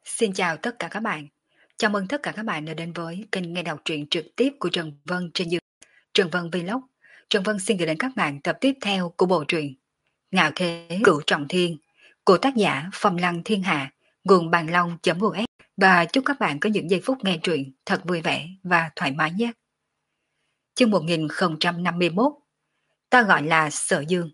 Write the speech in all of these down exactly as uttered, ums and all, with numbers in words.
Xin chào tất cả các bạn. Chào mừng tất cả các bạn đã đến với kênh nghe đọc truyện trực tiếp của Trần Vân trên YouTube. Trần Vân Vlog. Trần Vân xin gửi đến các bạn tập tiếp theo của bộ truyện Ngạo Thế Cửu Trọng Thiên của tác giả Phong Lăng Thiên Hạ, nguồn bàn long.us, và chúc các bạn có những giây phút nghe truyện thật vui vẻ và thoải mái nhé. Chương một nghìn không trăm năm mươi mốt. Ta gọi là Sở Dương.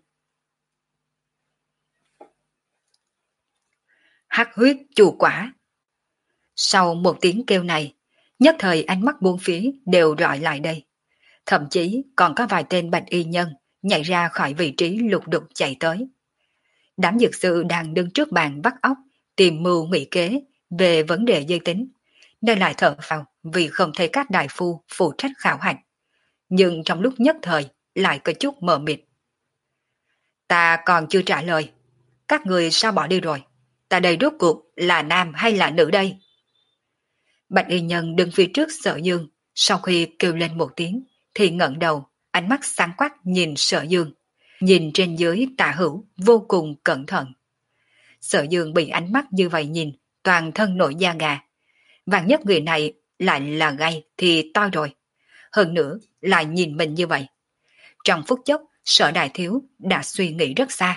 Hắc huyết chu quả. Sau một tiếng kêu này, nhất thời ánh mắt buông phía đều rọi lại đây. Thậm chí còn có vài tên bạch y nhân nhảy ra khỏi vị trí lục đục chạy tới. Đám dược sư đang đứng trước bàn bắt óc tìm mưu ngụy kế về vấn đề giới tính, nên lại thở phào vì không thấy các đại phu phụ trách khảo hạch. Nhưng trong lúc nhất thời lại có chút mờ mịt. Ta còn chưa trả lời. Các người sao bỏ đi rồi? Ta đây rốt cuộc là nam hay là nữ đây? Bạch y nhân đứng phía trước Sở Dương, sau khi kêu lên một tiếng thì ngẩng đầu, ánh mắt sáng quắc nhìn Sở Dương, nhìn trên dưới tả hữu vô cùng cẩn thận. Sở Dương bị ánh mắt như vậy nhìn, toàn thân nổi da gà. Vạn nhất người này lại là gay thì to rồi. Hơn nữa lại nhìn mình như vậy. Trong phút chốc, Sở đại thiếu đã suy nghĩ rất xa.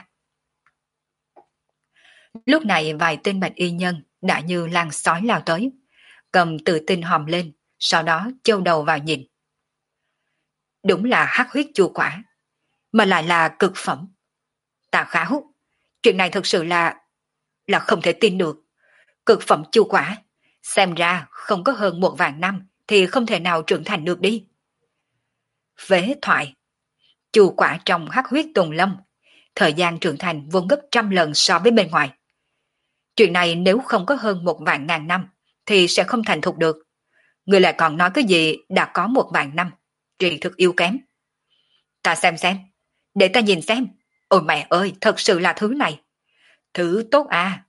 Lúc này vài tên bạch y nhân đã như lan sói lao tới, cầm tự tin hòm lên, sau đó châu đầu vào nhìn. Đúng là hắc huyết chu quả, mà lại là cực phẩm. Tà Khảo, chuyện này thực sự là là không thể tin được. Cực phẩm chu quả, xem ra không có hơn một vạn năm thì không thể nào trưởng thành được đi. Vế thoại, chu quả trong hắc huyết tùng lâm, thời gian trưởng thành vốn gấp trăm lần so với bên ngoài. Chuyện này nếu không có hơn một vạn ngàn năm thì sẽ không thành thục được. Người lại còn nói cái gì đã có một vạn năm, tri thức yếu kém. Ta xem xem, để ta nhìn xem. Ôi mẹ ơi, thật sự là thứ này. Thứ tốt à.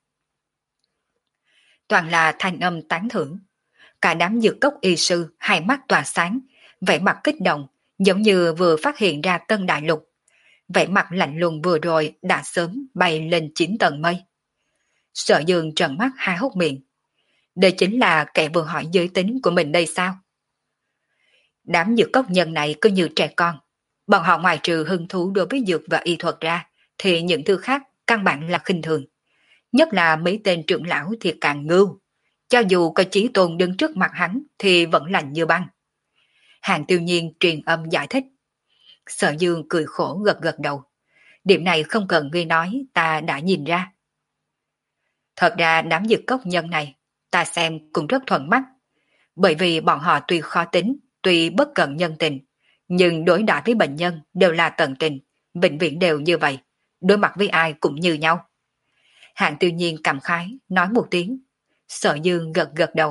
Toàn là thanh âm tán thưởng. Cả đám dược cốc y sư hai mắt tỏa sáng, vẻ mặt kích động, giống như vừa phát hiện ra tân đại lục. Vẻ mặt lạnh lùng vừa rồi đã sớm bay lên chín tầng mây. Sở Dương trợn mắt há hốc miệng. Đây chính là kẻ vừa hỏi giới tính của mình đây sao? Đám dược cốc nhân này cứ như trẻ con. Bọn họ ngoài trừ hứng thú đối với dược và y thuật ra, thì những thứ khác căn bản là khinh thường. Nhất là mấy tên trưởng lão thì càng ngưu. Cho dù có Chí Tôn đứng trước mặt hắn thì vẫn lạnh như băng. Hàng Tiêu Nhiên truyền âm giải thích. Sở Dương cười khổ gật gật đầu. Điểm này không cần ngươi nói, ta đã nhìn ra. Thật ra đám dược cốc nhân này, ta xem cũng rất thuận mắt. Bởi vì bọn họ tuy khó tính, tuy bất cận nhân tình, nhưng đối đãi với bệnh nhân đều là tận tình, vĩnh viễn đều như vậy, đối mặt với ai cũng như nhau. Hạng Tiêu Nhiên cảm khái, nói một tiếng. Sở Dương gật gật đầu.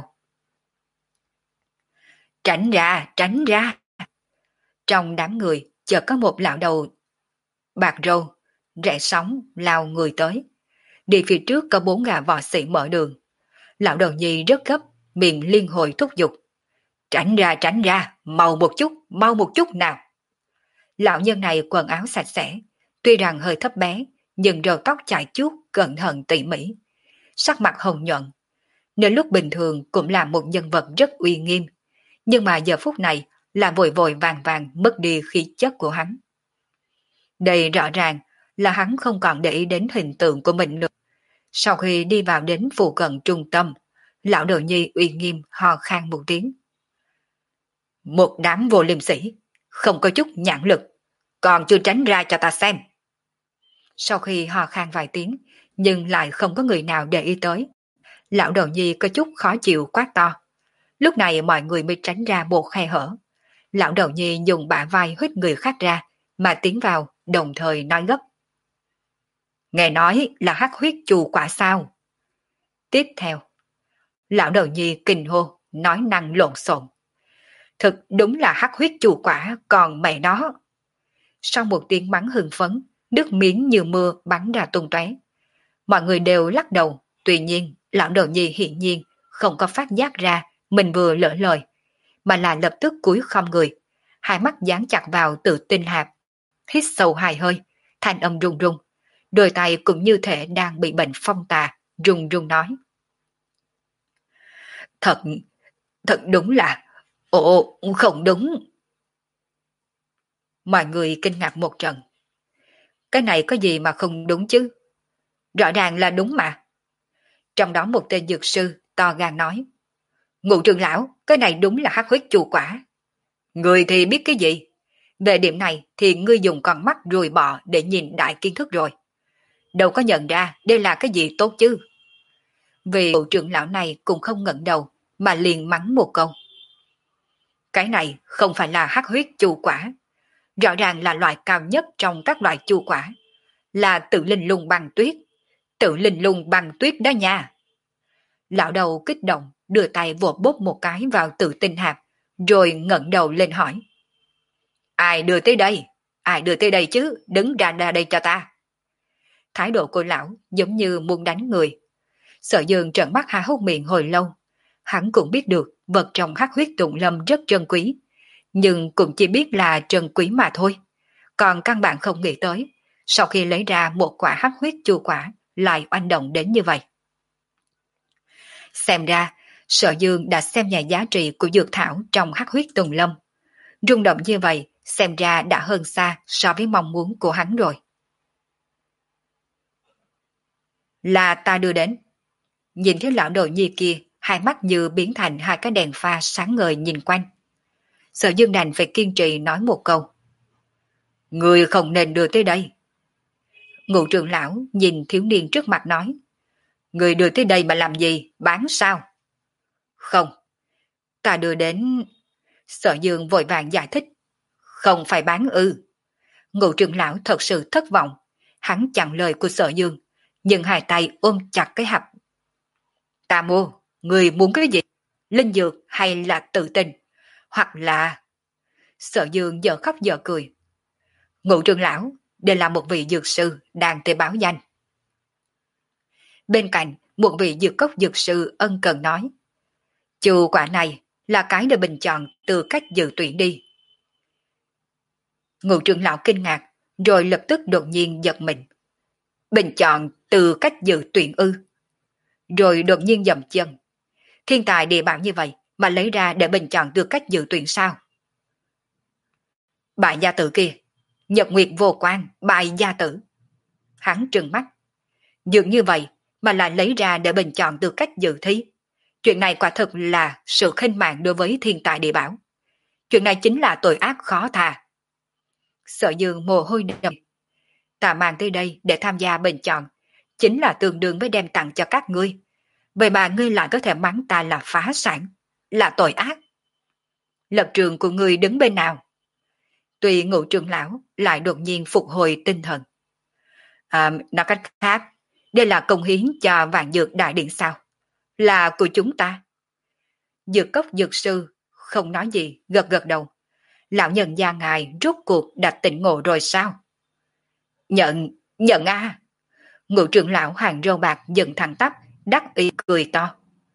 Tránh ra, tránh ra. Trong đám người, chợt có một lão đầu bạc râu, rẽ sóng, lao người tới. Đi phía trước có bốn gã võ sĩ mở đường. Lão đầu nhi rất gấp, miệng liên hồi thúc giục. Tránh ra, tránh ra, mau một chút, mau một chút nào. Lão nhân này quần áo sạch sẽ, tuy rằng hơi thấp bé, nhưng râu tóc chải chuốt, cẩn thận tỉ mỉ. Sắc mặt hồng nhuận. Nên lúc bình thường cũng là một nhân vật rất uy nghiêm, nhưng mà giờ phút này là vội vội vàng vàng mất đi khí chất của hắn. Đây rõ ràng là hắn không còn để ý đến hình tượng của mình nữa. Sau khi đi vào đến phụ cận trung tâm, lão đầu nhi uy nghiêm ho khan một tiếng. Một đám vô liêm sĩ, không có chút nhãn lực, còn chưa tránh ra cho ta xem. Sau khi ho khan vài tiếng, nhưng lại không có người nào để ý tới. Lão đầu nhi có chút khó chịu quát to. Lúc này mọi người mới tránh ra một khe hở. Lão đầu nhi dùng bả vai hít người khác ra, mà tiến vào, đồng thời nói gấp. Nghe nói là hắc huyết chu quả sao? Tiếp theo, lão đầu nhi kinh hô, nói năng lộn xộn. Thực đúng là hắc huyết chu quả, còn mẹ nó. Sau một tiếng mắng hưng phấn, nước miếng như mưa bắn ra tung tóe. Mọi người đều lắc đầu, tuy nhiên lão đầu nhi hiển nhiên không có phát giác ra mình vừa lỡ lời, mà là lập tức cúi khom người, hai mắt dán chặt vào Tự Tinh hạp, hít sâu hai hơi, thanh âm run run, đôi tay cũng như thể đang bị bệnh phong tà, run run nói. Thật, thật đúng là... Ồ, không đúng. Mọi người kinh ngạc một trận. Cái này có gì mà không đúng chứ? Rõ ràng là đúng mà. Trong đó một tên dược sư to gan nói. Ngụ trưởng lão, cái này đúng là hắc huyết chu quả. Người thì biết cái gì? Về điểm này thì ngươi dùng con mắt ruồi bọ để nhìn đại kiến thức rồi. Đâu có nhận ra đây là cái gì tốt chứ. Vì ngụ trưởng lão này cũng không ngẩng đầu mà liền mắng một câu. Cái này không phải là hắc huyết chu quả. Rõ ràng là loại cao nhất trong các loại chu quả. Là tự linh lung băng tuyết. Tự linh lung băng tuyết đó nha. Lão đầu kích động, đưa tay vỗ bốp một cái vào tự tinh hạp, rồi ngẩng đầu lên hỏi. Ai đưa tới đây? Ai đưa tới đây chứ? Đứng ra ra đây cho ta. Thái độ của lão giống như muốn đánh người. Sở Dương trợn mắt há hốc miệng hồi lâu. Hắn cũng biết được vật trong hắc huyết tụng lâm rất trân quý, nhưng cũng chỉ biết là trân quý mà thôi. Còn căn bản không nghĩ tới, sau khi lấy ra một quả hắc huyết chu quả, lại oanh động đến như vậy. Xem ra, Sở Dương đã xem nhẹ giá trị của dược thảo trong hắc huyết tùng lâm. Rung động như vậy, xem ra đã hơn xa so với mong muốn của hắn rồi. Là ta đưa đến. Nhìn thấy lão đồ nhi kia, hai mắt như biến thành hai cái đèn pha sáng ngời nhìn quanh. Sở Dương đành phải kiên trì nói một câu. Người không nên đưa tới đây. Ngụ trưởng lão nhìn thiếu niên trước mặt nói. Người đưa tới đây mà làm gì, bán sao? Không, ta đưa đến... Sở Dương vội vàng giải thích. Không phải bán ư. Ngụ trưởng lão thật sự thất vọng. Hắn chặn lời của Sở Dương, nhưng hai tay ôm chặt cái hộp. Ta mua, người muốn cái gì? Linh dược hay là tự tin? Hoặc là... Sở Dương giờ khóc giờ cười. Ngụ trưởng lão, đây là một vị dược sư đang tới báo danh. Bên cạnh, một vị dược cốc dược sư ân cần nói. Chu quả này là cái để bình chọn từ cách dự tuyển đi. Ngụ trưởng lão kinh ngạc, rồi lập tức đột nhiên giật mình. Bình chọn từ cách dự tuyển ư. Rồi đột nhiên dậm chân. Thiên tài địa bảo như vậy mà lấy ra để bình chọn từ cách dự tuyển sao? Bại gia tử kia, nhật nguyệt vô quan, bại gia tử. Hắn trừng mắt. Dường như vậy mà lại lấy ra để bình chọn từ cách dự thí. Chuyện này quả thực là sự khinh mạng đối với thiên tài địa bảo. Chuyện này chính là tội ác khó tha. Sở Dương mồ hôi đầm. Ta mang tới đây để tham gia bình chọn, chính là tương đương với đem tặng cho các ngươi. Vậy mà ngươi lại có thể mắng ta là phá sản, là tội ác. Lập trường của ngươi đứng bên nào? Tuy Ngũ trưởng lão lại đột nhiên phục hồi tinh thần. À, nói cách khác, đây là công hiến cho vạn dược đại điện sao? Là của chúng ta. Dược cốc dược sư không nói gì, gật gật đầu. Lão nhân gia ngài rốt cuộc đã tỉnh ngộ rồi sao? Nhận, nhận a. À. Ngũ trưởng lão hàng râu bạc dựng thẳng tắp, đắc ý cười to.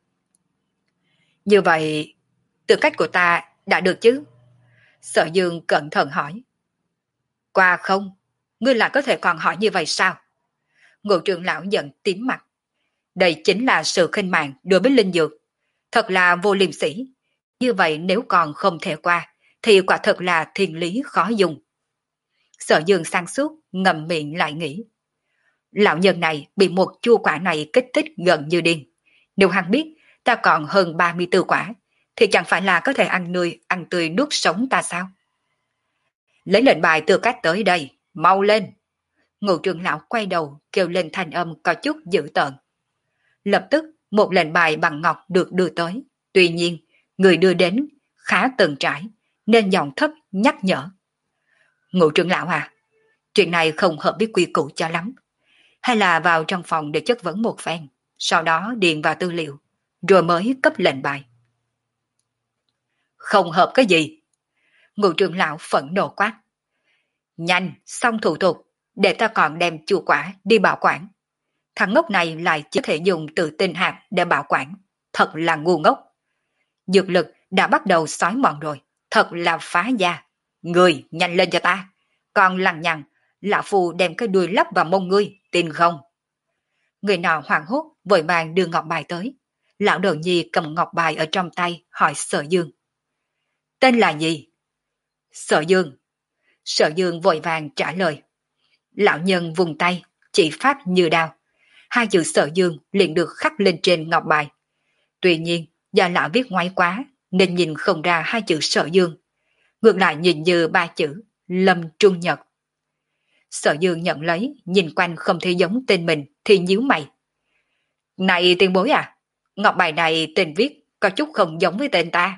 Như vậy, tư cách của ta đã được chứ? Sở Dương cẩn thận hỏi. Qua không? Ngươi lại có thể còn hỏi như vậy sao? Ngũ trưởng lão giận tím mặt. Đây chính là sự khinh mạng đối với linh dược. Thật là vô liêm sỉ. Như vậy nếu còn không thể qua, thì quả thật là thiên lý khó dùng. Sở Dương sang suốt, ngậm miệng lại nghĩ. Lão nhân này bị một chua quả này kích thích gần như điên. Nếu hắn biết ta còn hơn ba mươi tư quả, thì chẳng phải là có thể ăn nuôi, ăn tươi nuốt sống ta sao? Lấy lệnh bài tư cách tới đây, mau lên. Ngũ trưởng lão quay đầu kêu lên thanh âm có chút dữ tợn. Lập tức một lệnh bài bằng ngọc được đưa tới. Tuy nhiên, người đưa đến khá từng trải, nên giọng thấp nhắc nhở. Ngũ trưởng lão à, chuyện này không hợp với quy củ cho lắm. Hay là vào trong phòng để chất vấn một phen, sau đó điền vào tư liệu, rồi mới cấp lệnh bài. Không hợp cái gì? Ngũ trưởng lão phẫn nộ quát. Nhanh, xong thủ tục, để ta còn đem chu quả đi bảo quản. Thằng ngốc này lại chỉ có thể dùng tự tinh hạt để bảo quản, thật là ngu ngốc. Dược lực đã bắt đầu xói mòn rồi, thật là phá gia. Người nhanh lên cho ta, còn lằng nhằng, lão phu đem cái đuôi lắp vào mông ngươi, tin không? Người nọ hoảng hốt vội vàng đưa ngọc bài tới, Lão đầu nhi cầm ngọc bài ở trong tay hỏi Sở Dương. Tên là gì? Sở Dương. Sở Dương vội vàng trả lời. Lão nhân vùng tay, chỉ pháp như đao. Hai chữ Sở Dương liền được khắc lên trên ngọc bài. Tuy nhiên, do lão viết ngoáy quá, nên nhìn không ra hai chữ Sở Dương. Ngược lại nhìn như ba chữ Lâm Trung Nhật. Sở Dương nhận lấy, nhìn quanh không thấy giống tên mình thì nhíu mày. Này tiền bối à, ngọc bài này tên viết có chút không giống với tên ta.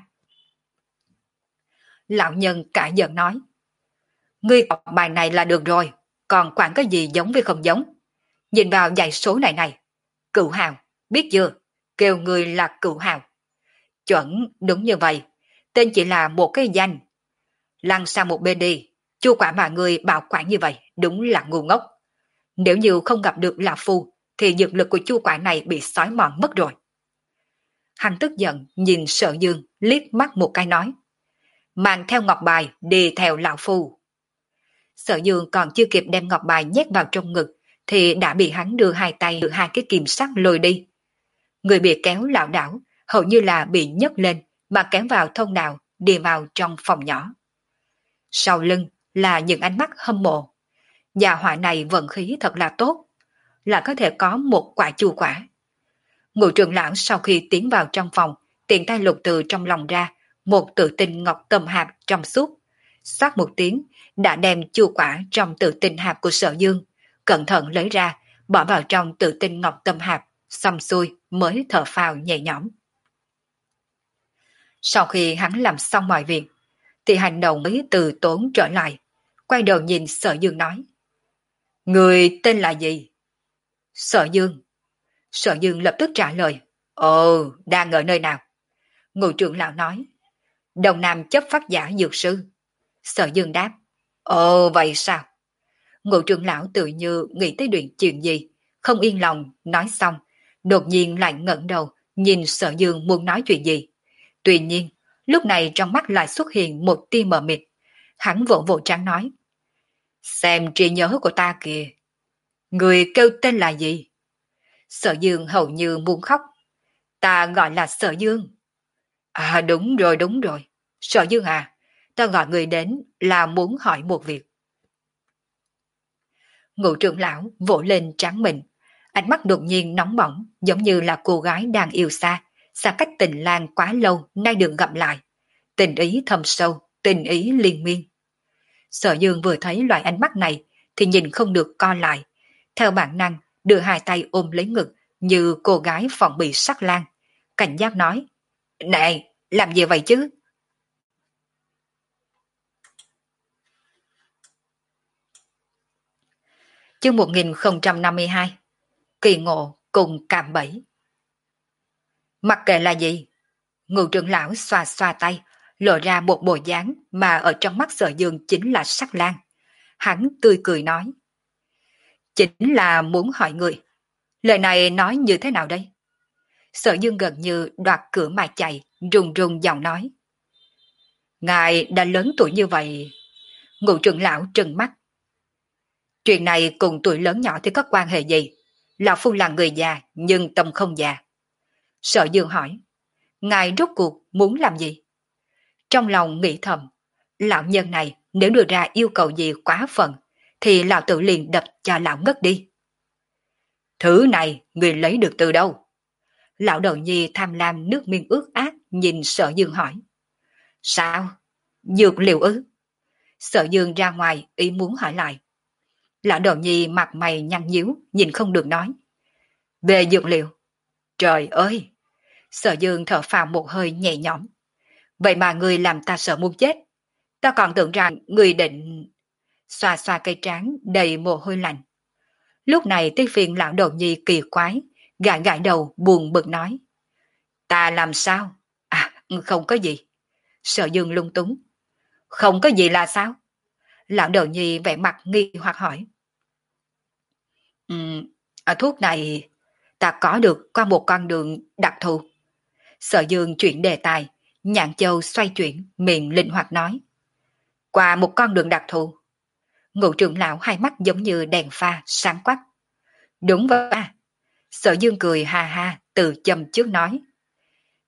Lão nhân cả giận nói. Ngươi ngọc bài này là được rồi, còn quản cái gì giống với không giống. Nhìn vào dãy số này này. Cửu hào, biết chưa? Kêu người là Cửu hào. Chuẩn, đúng như vậy. Tên chỉ là một cái danh. Lăn sang một bên đi. Chu quả mà người bảo quản như vậy đúng là ngu ngốc. Nếu như không gặp được Lão Phu thì dược lực của chu quả này bị xói mòn mất rồi. Hắn tức giận nhìn Sở Dương liếc mắt một cái nói. Mang theo ngọc bài đi theo Lão Phu. Sở Dương còn chưa kịp đem ngọc bài nhét vào trong ngực thì đã bị hắn đưa hai tay đưa hai cái kìm sắt lôi đi. Người bị kéo lảo đảo hầu như là bị nhấc lên mà kéo vào thông đạo đi vào trong phòng nhỏ. Sau lưng là những ánh mắt hâm mộ. Nhà họa này vận khí thật là tốt, là có thể có một quả chu quả. Ngũ trưởng lão sau khi tiến vào trong phòng, tiện tay lục từ trong lòng ra một tự tinh ngọc tâm hạp trong suốt. Xoát một tiếng, đã đem chu quả trong tự tinh hạp của Sở Dương, cẩn thận lấy ra, bỏ vào trong tự tinh ngọc tâm hạp, xong xuôi mới thở phào nhẹ nhõm. Sau khi hắn làm xong mọi việc, thì hành động mới từ tốn trở lại, quay đầu nhìn Sở Dương nói. Người tên là gì? Sở Dương. Sở Dương lập tức trả lời. Ồ, đang ở nơi nào? Ngũ trưởng lão nói. Đông Nam chấp phát giả dược sư. Sở Dương đáp. Ồ, vậy sao? Ngũ trưởng lão tự như nghĩ tới chuyện chuyện gì, không yên lòng, nói xong, đột nhiên lại ngẩng đầu, nhìn Sở Dương muốn nói chuyện gì. Tuy nhiên, lúc này trong mắt lại xuất hiện một tia mờ mịt. Hắn vỗ vỗ trán nói. Xem trí nhớ của ta kìa. Người kêu tên là gì? Sở Dương hầu như muốn khóc. Ta gọi là Sở Dương. À đúng rồi đúng rồi. Sở Dương à, ta gọi người đến là muốn hỏi một việc. Ngũ trưởng lão vỗ lên trán mình. Ánh mắt đột nhiên nóng bỏng, giống như là cô gái đang yêu xa, xa cách tình lang quá lâu nay được gặp lại. Tình ý thâm sâu, tình ý liên miên. Sở Dương vừa thấy loại ánh mắt này thì nhìn không được co lại. Theo bản năng đưa hai tay ôm lấy ngực như cô gái phòng bị sắc lang. Cảnh giác nói. Này, làm gì vậy chứ? Chương một nghìn không trăm năm mươi hai. Kỳ ngộ cùng cạm bẫy. Mặc kệ là gì? Ngũ trưởng lão xoa xoa tay, lộ ra một bộ dáng mà ở trong mắt Sở Dương chính là sắc lang. Hắn tươi cười nói. Chính là muốn hỏi người. Lời này nói như thế nào đây? Sở Dương gần như đoạt cửa mà chạy, run run giọng nói. Ngài đã lớn tuổi như vậy. Ngũ trưởng lão trừng mắt. Chuyện này cùng tuổi lớn nhỏ thì có quan hệ gì? Lão Phu là người già, nhưng tâm không già. Sở Dương hỏi. Ngài rốt cuộc muốn làm gì? Trong lòng nghĩ thầm. Lão nhân này nếu đưa ra yêu cầu gì quá phận, thì lão tự liền đập cho lão ngất đi. Thứ này người lấy được từ đâu? Lão đầu nhi tham lam nước miếng ướt át nhìn Sở Dương hỏi. Sao? Dược liệu ư? Sở Dương ra ngoài ý muốn hỏi lại. Lão đầu nhi mặt mày nhăn nhíu nhìn không được nói. Về dược liệu. Trời ơi! Sở Dương thở phào một hơi nhẹ nhõm. Vậy mà người làm ta sợ muốn chết. Ta còn tưởng rằng người định... Xoa xoa cây trán đầy mồ hôi lạnh. Lúc này tới phiền lão đầu nhi kỳ quái, gãi gãi đầu buồn bực nói. Ta làm sao? À, không có gì. Sở Dương lung túng. Không có gì là sao? Lão đầu nhi vẻ mặt nghi hoặc hỏi. Um, à, thuốc này ta có được qua một con đường đặc thù. Sở Dương chuyển đề tài, Nhạn Châu xoay chuyển, miệng linh hoạt nói. Qua một con đường đặc thù. Ngũ trưởng lão hai mắt giống như đèn pha sáng quắc. Đúng vậy. Sở Dương cười ha ha từ châm trước nói.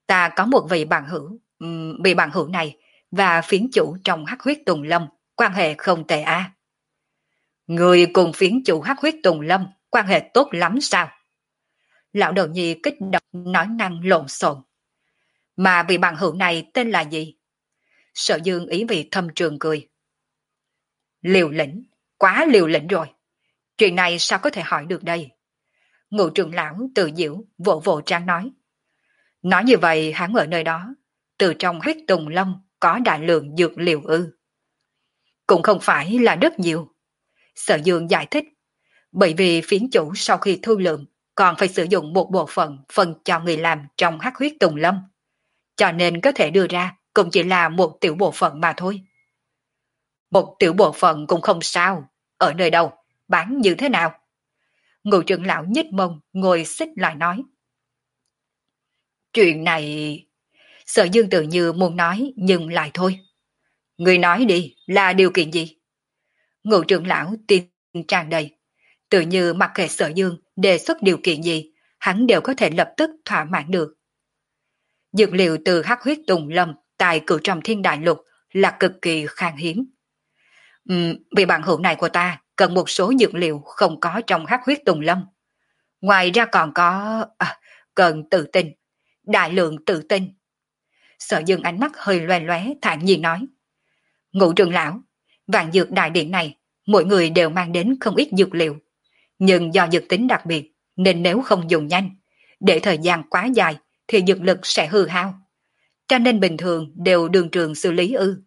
Ta có một vị bạn hữu, ừm, vị bạn hữu này và phiến chủ trong hắc huyết Tùng Lâm quan hệ không tệ a. Người cùng phiến chủ hắc huyết Tùng Lâm quan hệ tốt lắm sao? Lão đầu nhi kích động nói năng lộn xộn. Mà vị bạn hữu này tên là gì? Sở Dương ý vị thâm trường cười. Liều lĩnh, quá liều lĩnh rồi. Chuyện này sao có thể hỏi được đây? Ngụ trưởng lão tự diễu vỗ vỗ trán nói. Nói như vậy hắn ở nơi đó, từ trong huyết Tùng Lâm có đại lượng dược liệu ư. Cũng không phải là rất nhiều. Sở Dương giải thích, bởi vì phiến chủ sau khi thu lượng còn phải sử dụng một bộ phận phân cho người làm trong hắc huyết Tùng Lâm. Cho nên có thể đưa ra cũng chỉ là một tiểu bộ phận mà thôi. Một tiểu bộ phận cũng không sao. Ở nơi đâu, bán như thế nào? Ngụ trưởng lão nhích mông ngồi xích lại nói. Chuyện này... Sở Dương tự như muốn nói nhưng lại thôi. Người nói đi là điều kiện gì? Ngụ trưởng lão tin tràn đầy. Tự như mặc kệ Sở Dương đề xuất điều kiện gì, hắn đều có thể lập tức thỏa mãn được. Dược liệu từ hắc huyết Tùng Lâm tại cửu trầm thiên đại lục là cực kỳ khan hiếm. Uhm, vì bạn hữu này của ta cần một số dược liệu không có trong hắc huyết Tùng Lâm. Ngoài ra còn có... À, cần tự tin, đại lượng tự tin. Sở Dương ánh mắt hơi loe lóe thản nhiên nói. Ngũ trưởng lão, vạn dược đại điện này, mỗi người đều mang đến không ít dược liệu. Nhưng do dược tính đặc biệt, nên nếu không dùng nhanh, để thời gian quá dài, thì dược lực sẽ hư hao. Cho nên bình thường đều đường trường xử lý ư.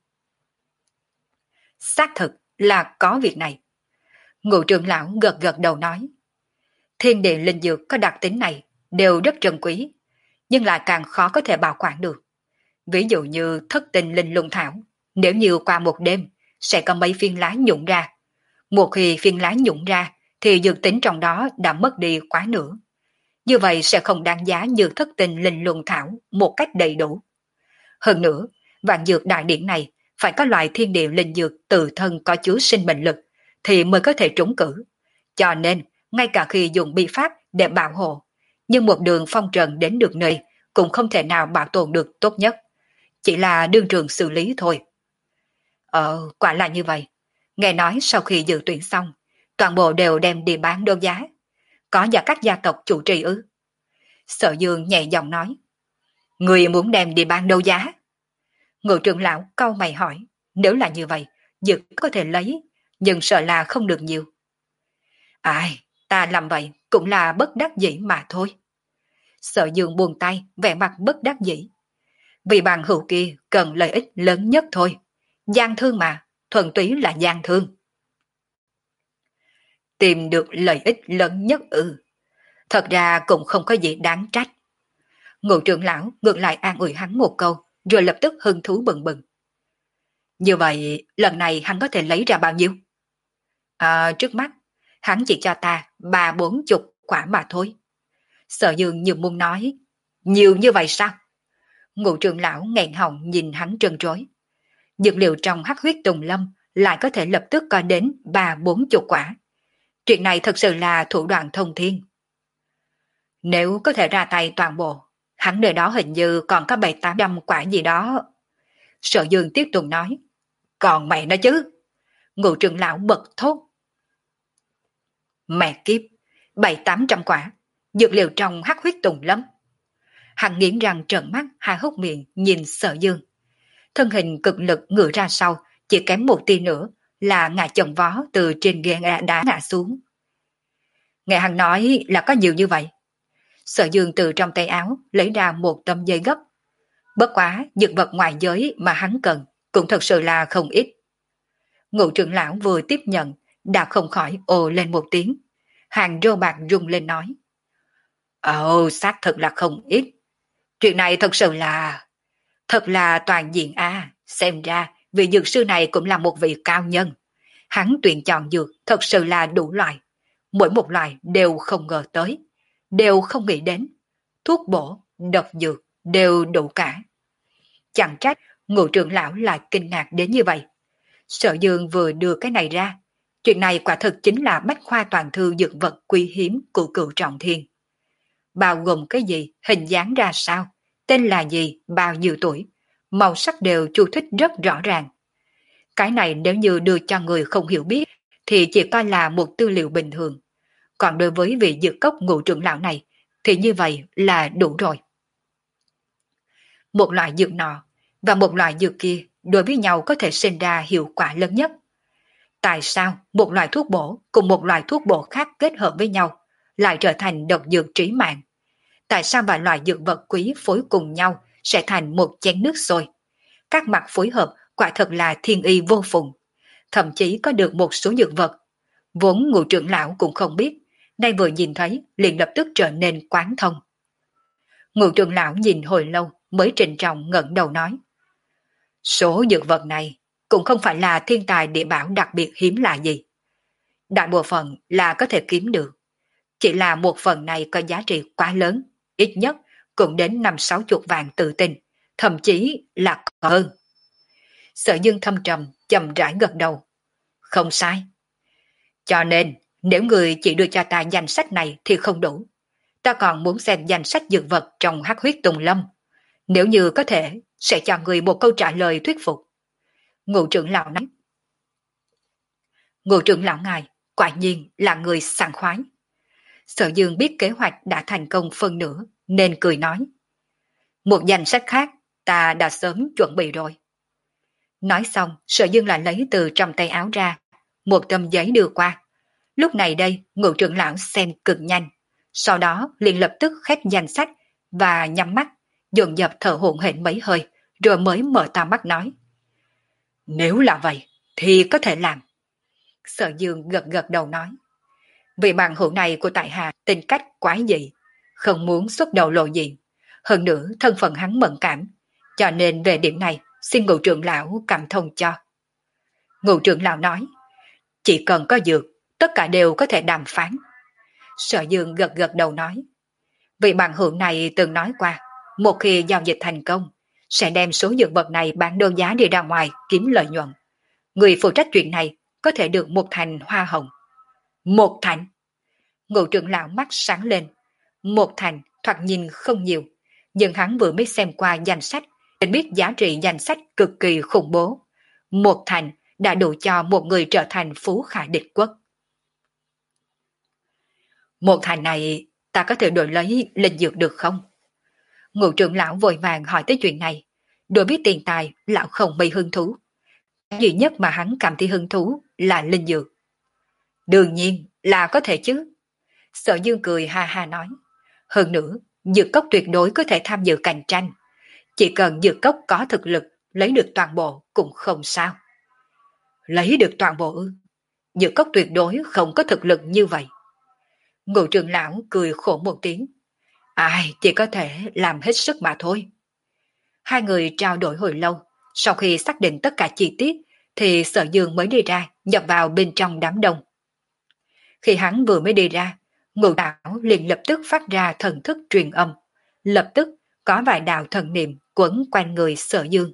Xác thực là có việc này. Ngũ trưởng lão gật gật đầu nói. Thiên địa linh dược có đặc tính này đều rất trân quý, nhưng lại càng khó có thể bảo quản được. Ví dụ như thất tình linh lung thảo, nếu như qua một đêm sẽ có mấy phiên lá nhụng ra. Một khi phiên lá nhụng ra thì dược tính trong đó đã mất đi quá nửa. Như vậy sẽ không đáng giá như thất tình linh lung thảo một cách đầy đủ. Hơn nữa, vạn dược đại điển này phải có loại thiên địa linh dược tự thân có chứa sinh mệnh lực thì mới có thể trúng cử. Cho nên, ngay cả khi dùng bi pháp để bảo hộ, nhưng một đường phong trần đến được nơi cũng không thể nào bảo tồn được tốt nhất. Chỉ là đương trường xử lý thôi. Ờ, quả là như vậy. Nghe nói sau khi dự tuyển xong, toàn bộ đều đem đi bán đấu giá. Có và các gia tộc chủ trì ư? Sở Dương nhẹ giọng nói. Người muốn đem đi bán đấu giá? Ngự trưởng lão cau mày hỏi. Nếu là như vậy, dược có thể lấy, nhưng sợ là không được nhiều. Ai, ta làm vậy cũng là bất đắc dĩ mà thôi. Sở Dương buông tay, vẻ mặt bất đắc dĩ. Vì bằng hữu kia cần lợi ích lớn nhất thôi. Gian thương mà, thuần túy là gian thương. Tìm được lợi ích lớn nhất ư. Thật ra cũng không có gì đáng trách. Ngụ trưởng lão ngược lại an ủi hắn một câu, rồi lập tức hứng thú bừng bừng. Như vậy, lần này hắn có thể lấy ra bao nhiêu? À, trước mắt, hắn chỉ cho ta ba bốn chục quả mà thôi. Sở Dương như muốn nói, nhiều như vậy sao? Ngụ trưởng lão nghẹn họng nhìn hắn trân trối. Dược liệu trong hắc huyết Tùng Lâm lại có thể lập tức có đến ba bốn chục quả. Chuyện này thật sự là thủ đoạn thông thiên. Nếu có thể ra tay toàn bộ, hắn nơi đó hình như còn có bảy tám trăm quả gì đó. Sở Dương tiếp tục nói. Còn mẹ nó chứ. Ngụ trưởng lão bật thốt. Mẹ kiếp, bảy tám trăm quả, dược liệu trong hắc huyết Tùng Lâm. Hắn nghiến răng trợn mắt, hai hốc miệng nhìn Sở Dương. Thân hình cực lực ngửa ra sau, chỉ kém một tia nữa là ngã chồng vó từ trên ghế đá ngã xuống. Nghe hắn nói là có nhiều như vậy. Sở Dương từ trong tay áo lấy ra một tấm dây gấp. Bất quá, dược vật ngoài giới mà hắn cần cũng thật sự là không ít. Ngụ trưởng lão vừa tiếp nhận, đã không khỏi ồ lên một tiếng. Hàng râu bạc rung lên nói. Ồ, xác thực là không ít. Chuyện này thật sự là... Thật là toàn diện a, xem ra vị dược sư này cũng là một vị cao nhân. Hắn tuyển chọn dược thật sự là đủ loại. Mỗi một loại đều không ngờ tới, đều không nghĩ đến. Thuốc bổ, độc dược đều đủ cả. Chẳng trách ngũ trưởng lão lại kinh ngạc đến như vậy. Sở Dương vừa đưa cái này ra. Chuyện này quả thực chính là bách khoa toàn thư dược vật quý hiếm của cựu trọng thiên. Bao gồm cái gì, hình dáng ra sao, tên là gì, bao nhiêu tuổi, màu sắc đều chú thích rất rõ ràng. Cái này nếu như đưa cho người không hiểu biết thì chỉ coi là một tư liệu bình thường. Còn đối với vị dược cốc ngũ trưởng lão này thì như vậy là đủ rồi. Một loại dược nọ và một loại dược kia đối với nhau có thể sinh ra hiệu quả lớn nhất. Tại sao một loại thuốc bổ cùng một loại thuốc bổ khác kết hợp với nhau lại trở thành độc dược trí mạng? Tại sao vài loại dược vật quý phối cùng nhau sẽ thành một chén nước sôi? Các mặt phối hợp quả thật là thiên y vô phùng. Thậm chí có được một số dược vật vốn ngũ trưởng lão cũng không biết, nay vừa nhìn thấy liền lập tức trở nên quán thông. Ngũ trưởng lão nhìn hồi lâu mới trịnh trọng ngẩng đầu nói: số dược vật này cũng không phải là thiên tài địa bảo đặc biệt hiếm lạ gì. Đại bộ phận là có thể kiếm được. Chỉ là một phần này có giá trị quá lớn, ít nhất cũng đến năm sáu chục vạn tự tinh, thậm chí là còn hơn. Sở Dương thâm trầm, chậm rãi gật đầu. Không sai. Cho nên, nếu người chỉ đưa cho ta danh sách này thì không đủ. Ta còn muốn xem danh sách dược vật trong hắc huyết tùng lâm. Nếu như có thể, sẽ cho người một câu trả lời thuyết phục. Ngũ trưởng lão nói. Ngũ trưởng lão ngài, quả nhiên là người sảng khoái. Sở Dương biết kế hoạch đã thành công phân nửa, nên cười nói. Một danh sách khác, ta đã sớm chuẩn bị rồi. Nói xong, Sở Dương lại lấy từ trong tay áo ra, một tấm giấy đưa qua. Lúc này đây, ngũ trưởng lão xem cực nhanh, sau đó liền lập tức khép danh sách và nhắm mắt, dồn dập thở hổn hển mấy hơi, rồi mới mở to mắt nói. Nếu là vậy, thì có thể làm. Sở Dương gật gật đầu nói. Vị bằng hữu này của tại hạ tính cách quái dị, không muốn xuất đầu lộ diện. Hơn nữa thân phận hắn mẫn cảm, cho nên về điểm này xin ngũ trưởng lão cảm thông cho. Ngũ trưởng lão nói, chỉ cần có dược, tất cả đều có thể đàm phán. Sở Dương gật gật đầu nói, vị bằng hữu này từng nói qua, một khi giao dịch thành công, sẽ đem số dược vật này bán đấu giá đi ra ngoài kiếm lợi nhuận. Người phụ trách chuyện này có thể được một thành hoa hồng. Một thành? Ngũ trưởng lão mắt sáng lên. Một thành thoạt nhìn không nhiều, nhưng hắn vừa mới xem qua danh sách, nên biết giá trị danh sách cực kỳ khủng bố. Một thành đã đủ cho một người trở thành phú khả địch quốc. Một thành này ta có thể đổi lấy linh dược được không? Ngũ trưởng lão vội vàng hỏi tới chuyện này. Đối với tiền tài, lão không mấy hứng thú. Duy nhất mà hắn cảm thấy hứng thú là linh dược. Đương nhiên là có thể chứ. Sở Dương cười ha ha nói. Hơn nữa, dược cốc tuyệt đối có thể tham dự cạnh tranh. Chỉ cần dược cốc có thực lực, lấy được toàn bộ cũng không sao. Lấy được toàn bộ ư? Dược cốc tuyệt đối không có thực lực như vậy. Ngũ trưởng lão cười khổ một tiếng. Ai, chỉ có thể làm hết sức mà thôi. Hai người trao đổi hồi lâu, sau khi xác định tất cả chi tiết, thì Sở Dương mới đi ra, nhập vào bên trong đám đông. Khi hắn vừa mới đi ra, Ngũ Đạo liền lập tức phát ra thần thức truyền âm, lập tức có vài đạo thần niệm quấn quanh người Sở Dương.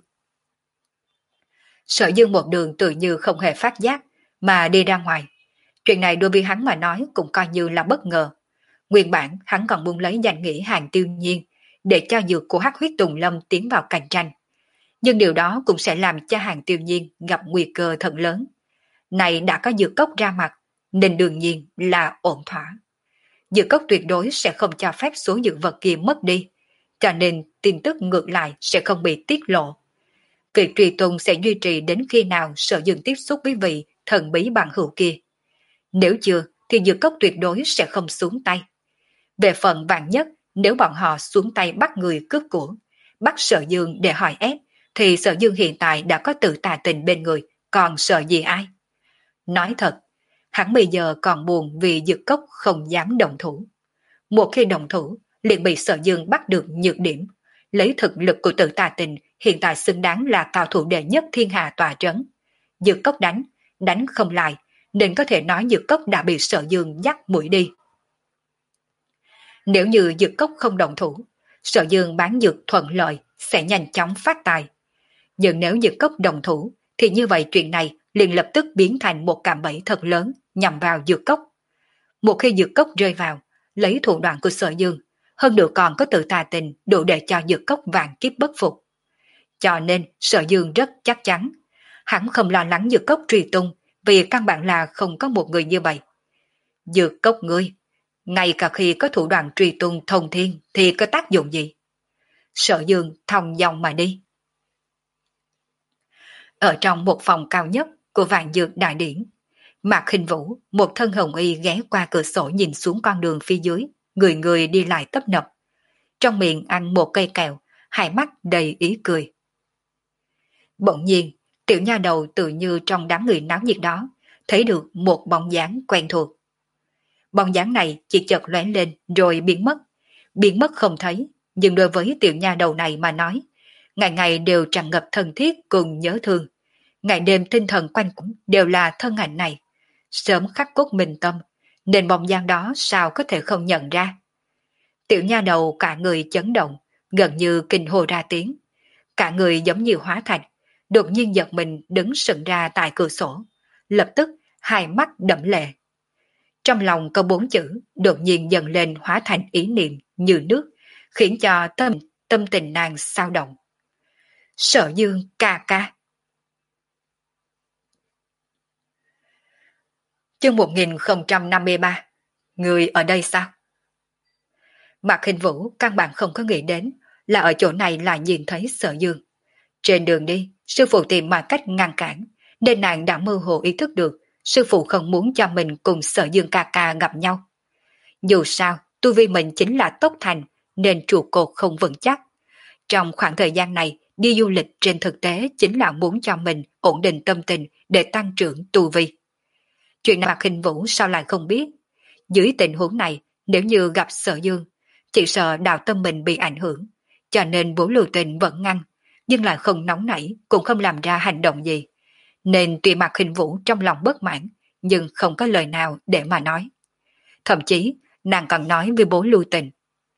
Sở Dương một đường tự như không hề phát giác, mà đi ra ngoài. Chuyện này đối với hắn mà nói cũng coi như là bất ngờ. Nguyên bản hắn còn muốn lấy danh nghĩa Hàng Tiêu Nhiên để cho dược của hắc huyết Tùng Lâm tiến vào cạnh tranh. Nhưng điều đó cũng sẽ làm cho Hàng Tiêu Nhiên gặp nguy cơ thật lớn. Này đã có dược cốc ra mặt, nên đương nhiên là ổn thỏa. Dược cốc tuyệt đối sẽ không cho phép số dược vật kia mất đi, cho nên tin tức ngược lại sẽ không bị tiết lộ. Việc truy tung sẽ duy trì đến khi nào Sở Dương tiếp xúc với vị thần bí bằng hữu kia. Nếu chưa, thì dược cốc tuyệt đối sẽ không xuống tay. Về phần vạn nhất, nếu bọn họ xuống tay bắt người cướp của, bắt Sở Dương để hỏi ép, thì Sở Dương hiện tại đã có tự tà tình bên người, còn sợ gì ai? Nói thật, hắn bây giờ còn buồn vì dược cốc không dám động thủ. Một khi động thủ, liền bị Sở Dương bắt được nhược điểm. Lấy thực lực của tự tà tình, hiện tại xứng đáng là cao thủ đệ nhất thiên hạ tòa trấn. Dược cốc đánh, đánh không lại, nên có thể nói dược cốc đã bị Sở Dương dắt mũi đi. Nếu như dược cốc không động thủ, Sở Dương bán dược thuận lợi sẽ nhanh chóng phát tài. Nhưng nếu dược cốc đồng thủ, thì như vậy chuyện này liền lập tức biến thành một cạm bẫy thật lớn nhằm vào dược cốc. Một khi dược cốc rơi vào, lấy thủ đoạn của Sở Dương, hơn nữa còn có tự tà tình đủ để cho Dược Cốc vạn kiếp bất phục. Cho nên Sở Dương rất chắc chắn, hắn không lo lắng Dược Cốc truy tung vì căn bản là không có một người như vậy. Dược Cốc ngươi, ngay cả khi có thủ đoạn truy tung thông thiên thì có tác dụng gì? Sở Dương thong dong mà đi. Ở trong một phòng cao nhất của Vạn Dược Đại Điển, Mạc Khinh Vũ, một thân hồng y ghé qua cửa sổ nhìn xuống con đường phía dưới, người người đi lại tấp nập. Trong miệng ăn một cây kẹo, hai mắt đầy ý cười. Bỗng nhiên, tiểu nha đầu tự như trong đám người náo nhiệt đó, thấy được một bóng dáng quen thuộc. Bóng dáng này chỉ chợt lóe lên rồi biến mất. Biến mất không thấy, nhưng đối với tiểu nha đầu này mà nói, ngày ngày đều tràn ngập thân thiết cùng nhớ thương. Ngày đêm tinh thần quanh cũng đều là thân ảnh này. Sớm khắc cốt minh tâm, nên bóng dáng đó sao có thể không nhận ra. Tiểu nha đầu cả người chấn động, gần như kinh hô ra tiếng. Cả người giống như hóa thạch, đột nhiên giật mình đứng sững ra tại cửa sổ. Lập tức hai mắt đẫm lệ. Trong lòng có bốn chữ đột nhiên dần lên hóa thành ý niệm như nước, khiến cho tâm, tâm tình nàng sao động. Sở Dương ca ca. Chương một nghìn không trăm năm mươi ba. Người ở đây sao? Mạc Hình Vũ căn bản không có nghĩ đến là ở chỗ này lại nhìn thấy Sở Dương. Trên đường đi, sư phụ tìm mọi cách ngăn cản, nên nàng đã mơ hồ ý thức được sư phụ không muốn cho mình cùng Sở Dương ca ca gặp nhau. Dù sao, tu vi mình chính là Tốc Thành, nên trụ cột không vững chắc. Trong khoảng thời gian này, đi du lịch trên thực tế chính là muốn cho mình ổn định tâm tình để tăng trưởng tu vi. Chuyện này Mạc Hình Vũ sao lại không biết? Dưới tình huống này, nếu như gặp Sở Dương, chỉ sợ đạo tâm mình bị ảnh hưởng, cho nên Vũ Lưu Tình vẫn ngăn, nhưng lại không nóng nảy, cũng không làm ra hành động gì. Nên tuy Mạc Hình Vũ trong lòng bất mãn, nhưng không có lời nào để mà nói. Thậm chí, nàng còn nói với bố Lưu Tình.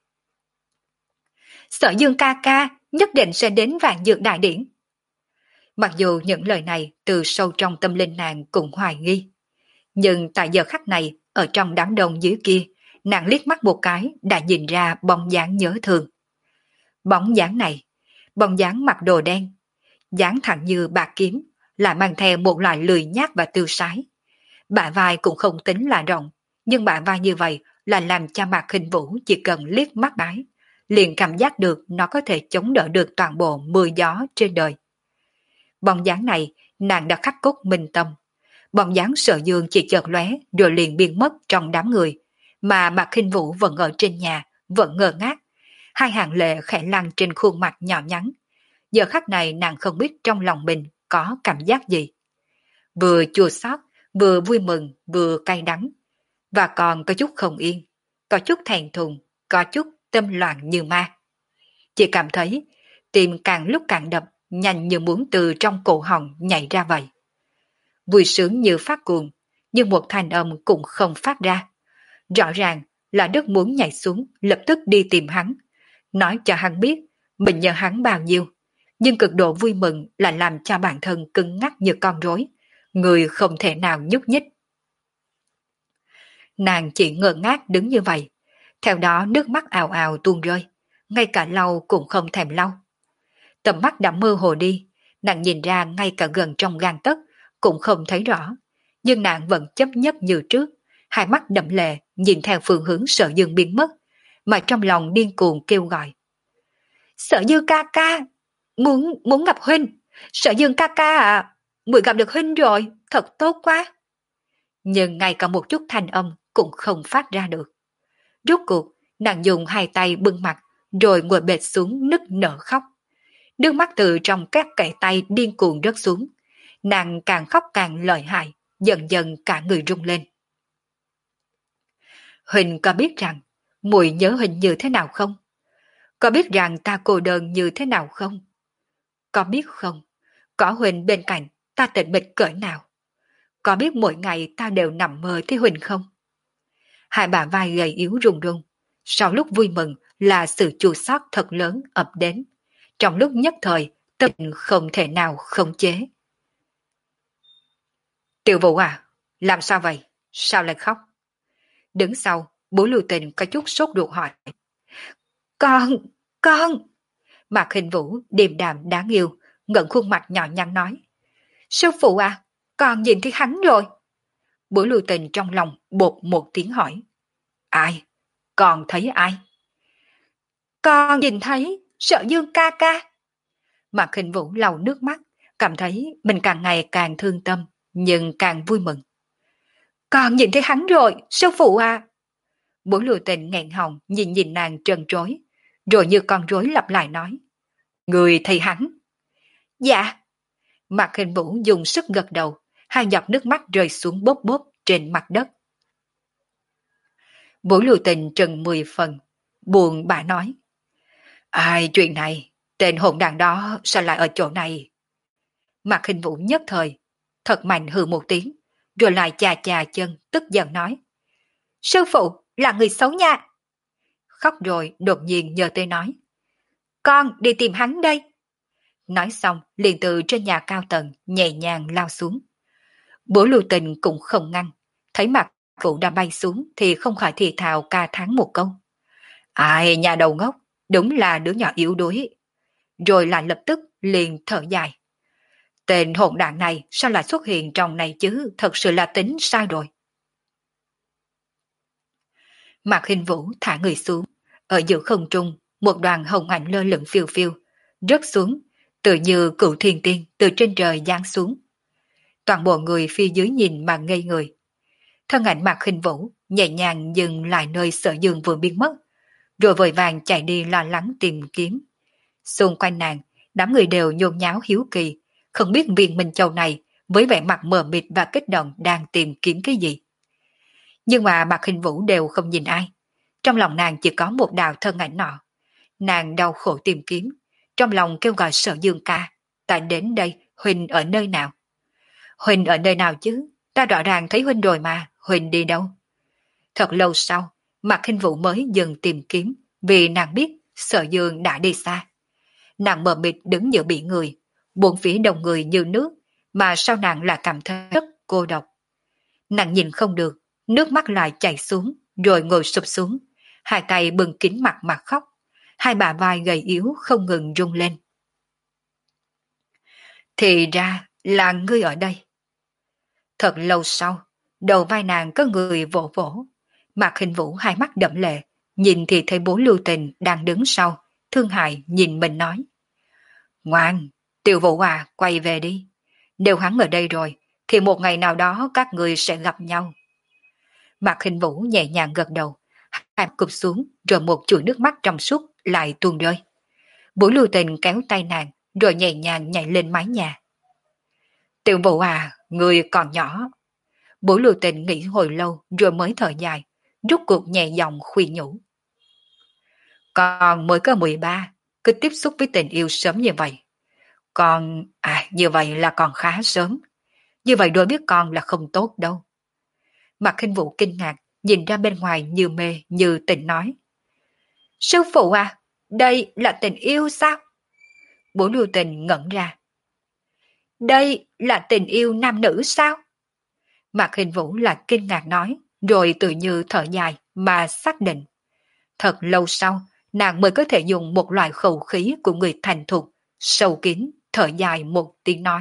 Sở Dương ca ca nhất định sẽ đến Vạn Dược Đại Điển. Mặc dù những lời này từ sâu trong tâm linh nàng cũng hoài nghi, nhưng tại giờ khắc này, ở trong đám đông dưới kia, nàng liếc mắt một cái đã nhìn ra bóng dáng nhớ thương. Bóng dáng này, bóng dáng mặc đồ đen, dáng thẳng như bạc kiếm, lại mang theo một loại lười nhác và tiêu sái. Bả vai cũng không tính là rộng, nhưng bả vai như vậy là làm cho Mạc Khinh Vũ chỉ cần liếc mắt ái, liền cảm giác được nó có thể chống đỡ được toàn bộ mưa gió trên đời. Bóng dáng này, nàng đã khắc cốt minh tâm. Bóng dáng Sở Dương chỉ chợt lóe rồi liền biến mất trong đám người, mà Mạc Khinh Vũ vẫn ở trên nhà, vẫn ngơ ngác. Hai hàng lệ khẽ lăn trên khuôn mặt nhỏ nhắn. Giờ khắc này nàng không biết trong lòng mình có cảm giác gì. Vừa chua xót, vừa vui mừng, vừa cay đắng. Và còn có chút không yên, có chút thèm thuồng, có chút tâm loạn như ma. Chỉ cảm thấy tim càng lúc càng đập, nhanh như muốn từ trong cổ họng nhảy ra vậy. Vui sướng như phát cuồng, nhưng một thanh âm cũng không phát ra. Rõ ràng là Đức muốn nhảy xuống, lập tức đi tìm hắn, nói cho hắn biết mình nhờ hắn bao nhiêu, nhưng cực độ vui mừng là làm cho bản thân cứng ngắc như con rối, người không thể nào nhúc nhích. Nàng chỉ ngơ ngác đứng như vậy, theo đó nước mắt ào ào tuôn rơi, ngay cả lau cũng không thèm lau. Tầm mắt đã mơ hồ đi, nàng nhìn ra ngay cả gần trong gang tấc cũng không thấy rõ, nhưng nàng vẫn chấp nhất như trước, hai mắt đẫm lệ nhìn theo phương hướng Sở Dương biến mất, mà trong lòng điên cuồng kêu gọi. Sở Dương ca ca, muốn muốn gặp huynh, Sở Dương ca ca à, muội gặp được huynh rồi, thật tốt quá. Nhưng ngay cả một chút thanh âm cũng không phát ra được. Rốt cuộc, nàng dùng hai tay bưng mặt, rồi ngồi bệt xuống nức nở khóc. Nước mắt từ trong các kẽ tay điên cuồng rớt xuống. Nàng càng khóc càng lợi hại, dần dần cả người rung lên. Huỳnh có biết rằng, muội nhớ Huỳnh như thế nào không? Có biết rằng ta cô đơn như thế nào không? Có biết không, có Huỳnh bên cạnh ta tịnh mịch cỡ nào? Có biết mỗi ngày ta đều nằm mơ thấy Huỳnh không? Hai bả vai gầy yếu run run, sau lúc vui mừng là sự chua xót thật lớn ập đến. Trong lúc nhất thời, tâm không thể nào khống chế. Tiểu Vũ à, làm sao vậy? Sao lại khóc? Đứng sau, bố Lưu Tình có chút sốt ruột hỏi. Con, con. Mạc Hình Vũ điềm đạm đáng yêu, ngẩng khuôn mặt nhỏ nhắn nói. Sư phụ à, con nhìn thấy hắn rồi. Bối Lưu Tình trong lòng bột một tiếng hỏi. Ai? Con thấy ai? Con nhìn thấy Sở Dương ca ca. Mạc Hình Vũ lau nước mắt, cảm thấy mình càng ngày càng thương tâm, nhưng càng vui mừng. Con nhìn thấy hắn rồi, sư phụ à. Bối Lưu Tình nghẹn họng nhìn nhìn nàng trần trối, rồi như con rối lặp lại nói. Người thấy hắn. Dạ. Mạc Hình Vũ dùng sức gật đầu, hai giọt nước mắt rơi xuống bốp bốp trên mặt đất. Bối Lưu Tình trần mười phần, buồn bã nói. Ai chuyện này, tên hỗn đàn đó sao lại ở chỗ này? Mạc Hình Vũ nhất thời, thật mạnh hừ một tiếng, rồi lại chà chà chân, tức giận nói. Sư phụ là người xấu nha. Khóc rồi đột nhiên nhờ tới nói. Con đi tìm hắn đây. Nói xong liền từ trên nhà cao tầng nhẹ nhàng lao xuống. Bố Lưu Tình cũng không ngăn, thấy Mạc Vũ đã bay xuống thì không khỏi thì thào ca thán một câu. Ai nhà đầu ngốc, đúng là đứa nhỏ yếu đuối. Rồi lại lập tức liền thở dài. Tên hỗn đản này sao lại xuất hiện trong này chứ, thật sự là tính sai rồi. Mạc Hình Vũ thả người xuống, ở giữa không trung, một đoàn hồng ảnh lơ lửng phiêu phiêu, rớt xuống, tự như cựu thiên tiên từ trên trời giáng xuống. Toàn bộ người phía dưới nhìn mà ngây người. Thân ảnh Mạc Hình Vũ nhẹ nhàng dừng lại nơi Sở Dương vừa biến mất, rồi vội vàng chạy đi lo lắng tìm kiếm. Xung quanh nàng, đám người đều nhôn nháo hiếu kỳ, không biết viên Minh Châu này với vẻ mặt mờ mịt và kích động đang tìm kiếm cái gì. Nhưng mà Mạc Hình Vũ đều không nhìn ai. Trong lòng nàng chỉ có một đạo thân ảnh nọ. Nàng đau khổ tìm kiếm, trong lòng kêu gọi Sở Dương ca. Ta đến đây, Huỳnh ở nơi nào? Huỳnh ở nơi nào chứ? Ta rõ ràng thấy Huỳnh rồi mà, Huỳnh đi đâu? Thật lâu sau, Mạc Hình Vũ mới dừng tìm kiếm, vì nàng biết Sở Dương đã đi xa. Nàng mờ mịt đứng giữa biển người, bốn phía đông người như nước, mà sau nàng lại cảm thấy rất cô độc. Nàng nhìn không được, nước mắt lại chảy xuống, rồi ngồi sụp xuống, hai tay bưng kín mặt mà khóc, hai bả vai gầy yếu không ngừng rung lên. Thì ra là ngươi ở đây. Thật lâu sau, đầu vai nàng có người vỗ vỗ, Mạc Hình Vũ hai mắt đẫm lệ, nhìn thì thấy bố Lưu Tình đang đứng sau, thương hại nhìn mình nói. Ngoan, Tiểu Vũ à, quay về đi. Nếu hắn ở đây rồi, thì một ngày nào đó các người sẽ gặp nhau. Mạc Hình Vũ nhẹ nhàng gật đầu, hai cụp xuống, rồi một chuỗi nước mắt trong suốt lại tuôn rơi. Bố Lưu Tình kéo tay nàng, rồi nhẹ nhàng nhảy lên mái nhà. Tiểu Vũ à, người còn nhỏ. Bố Lưu Tình nghĩ hồi lâu rồi mới thở dài, rút cuộc nhẹ giọng khuyên nhủ. Con mới có mười ba, cứ tiếp xúc với tình yêu sớm như vậy. Con, à như vậy là còn khá sớm. Như vậy đối với con là không tốt đâu. Mạc Hình Vũ kinh ngạc, nhìn ra bên ngoài như mê như tỉnh nói. Sư phụ à, đây là tình yêu sao? Bố Lưu Tình ngẩn ra. Đây là tình yêu nam nữ sao? Mạc Hình Vũ là kinh ngạc nói, rồi tự như thở dài mà xác định. Thật lâu sau, nàng mới có thể dùng một loại khẩu khí của người thành thục, sâu kín, thở dài một tiếng nói.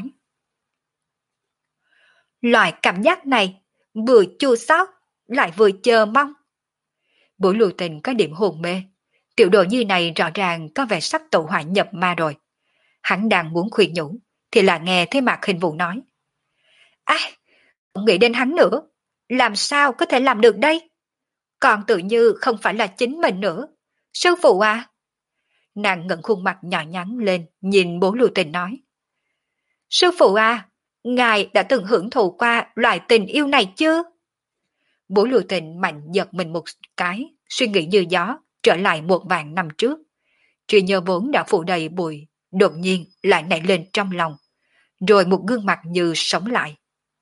Loại cảm giác này, vừa chua xót lại vừa chờ mong. Bố Lưu Tình có điểm hồn mê, tiểu đồ như này rõ ràng có vẻ sắp tẩu hỏa nhập ma rồi. Hắn đang muốn khuyên nhủ, thì là nghe thấy Mạc Hình Vũ nói. À, không nghĩ đến hắn nữa, làm sao có thể làm được đây? Còn tự như không phải là chính mình nữa. Sư phụ à? Nàng ngẩng khuôn mặt nhỏ nhắn lên, nhìn bố Lưu Tình nói. Sư phụ à, ngài đã từng hưởng thụ qua loại tình yêu này chưa? Bố Lưu Tình mạnh giật mình một cái, suy nghĩ như gió, trở lại một vạn năm trước. Trí nhớ vốn đã phủ đầy bụi, đột nhiên lại nảy lên trong lòng, rồi một gương mặt như sống lại.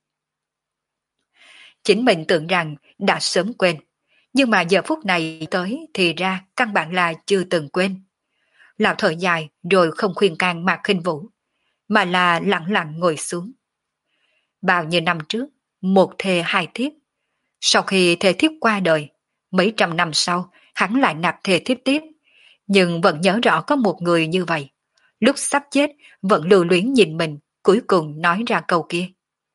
Chính mình tưởng rằng đã sớm quên, nhưng mà giờ phút này tới thì ra căn bản là chưa từng quên. Lão thở dài rồi không khuyên can Mạc Hình Vũ, mà là lặng lặng ngồi xuống. Bao nhiêu năm trước, một thê hai thiếp. Sau khi thê thiếp qua đời, mấy trăm năm sau, hắn lại nạp thê thiếp tiếp. nhưng vẫn nhớ rõ có một người như vậy. Lúc sắp chết, vẫn lưu luyến nhìn mình, cuối cùng nói ra câu kia.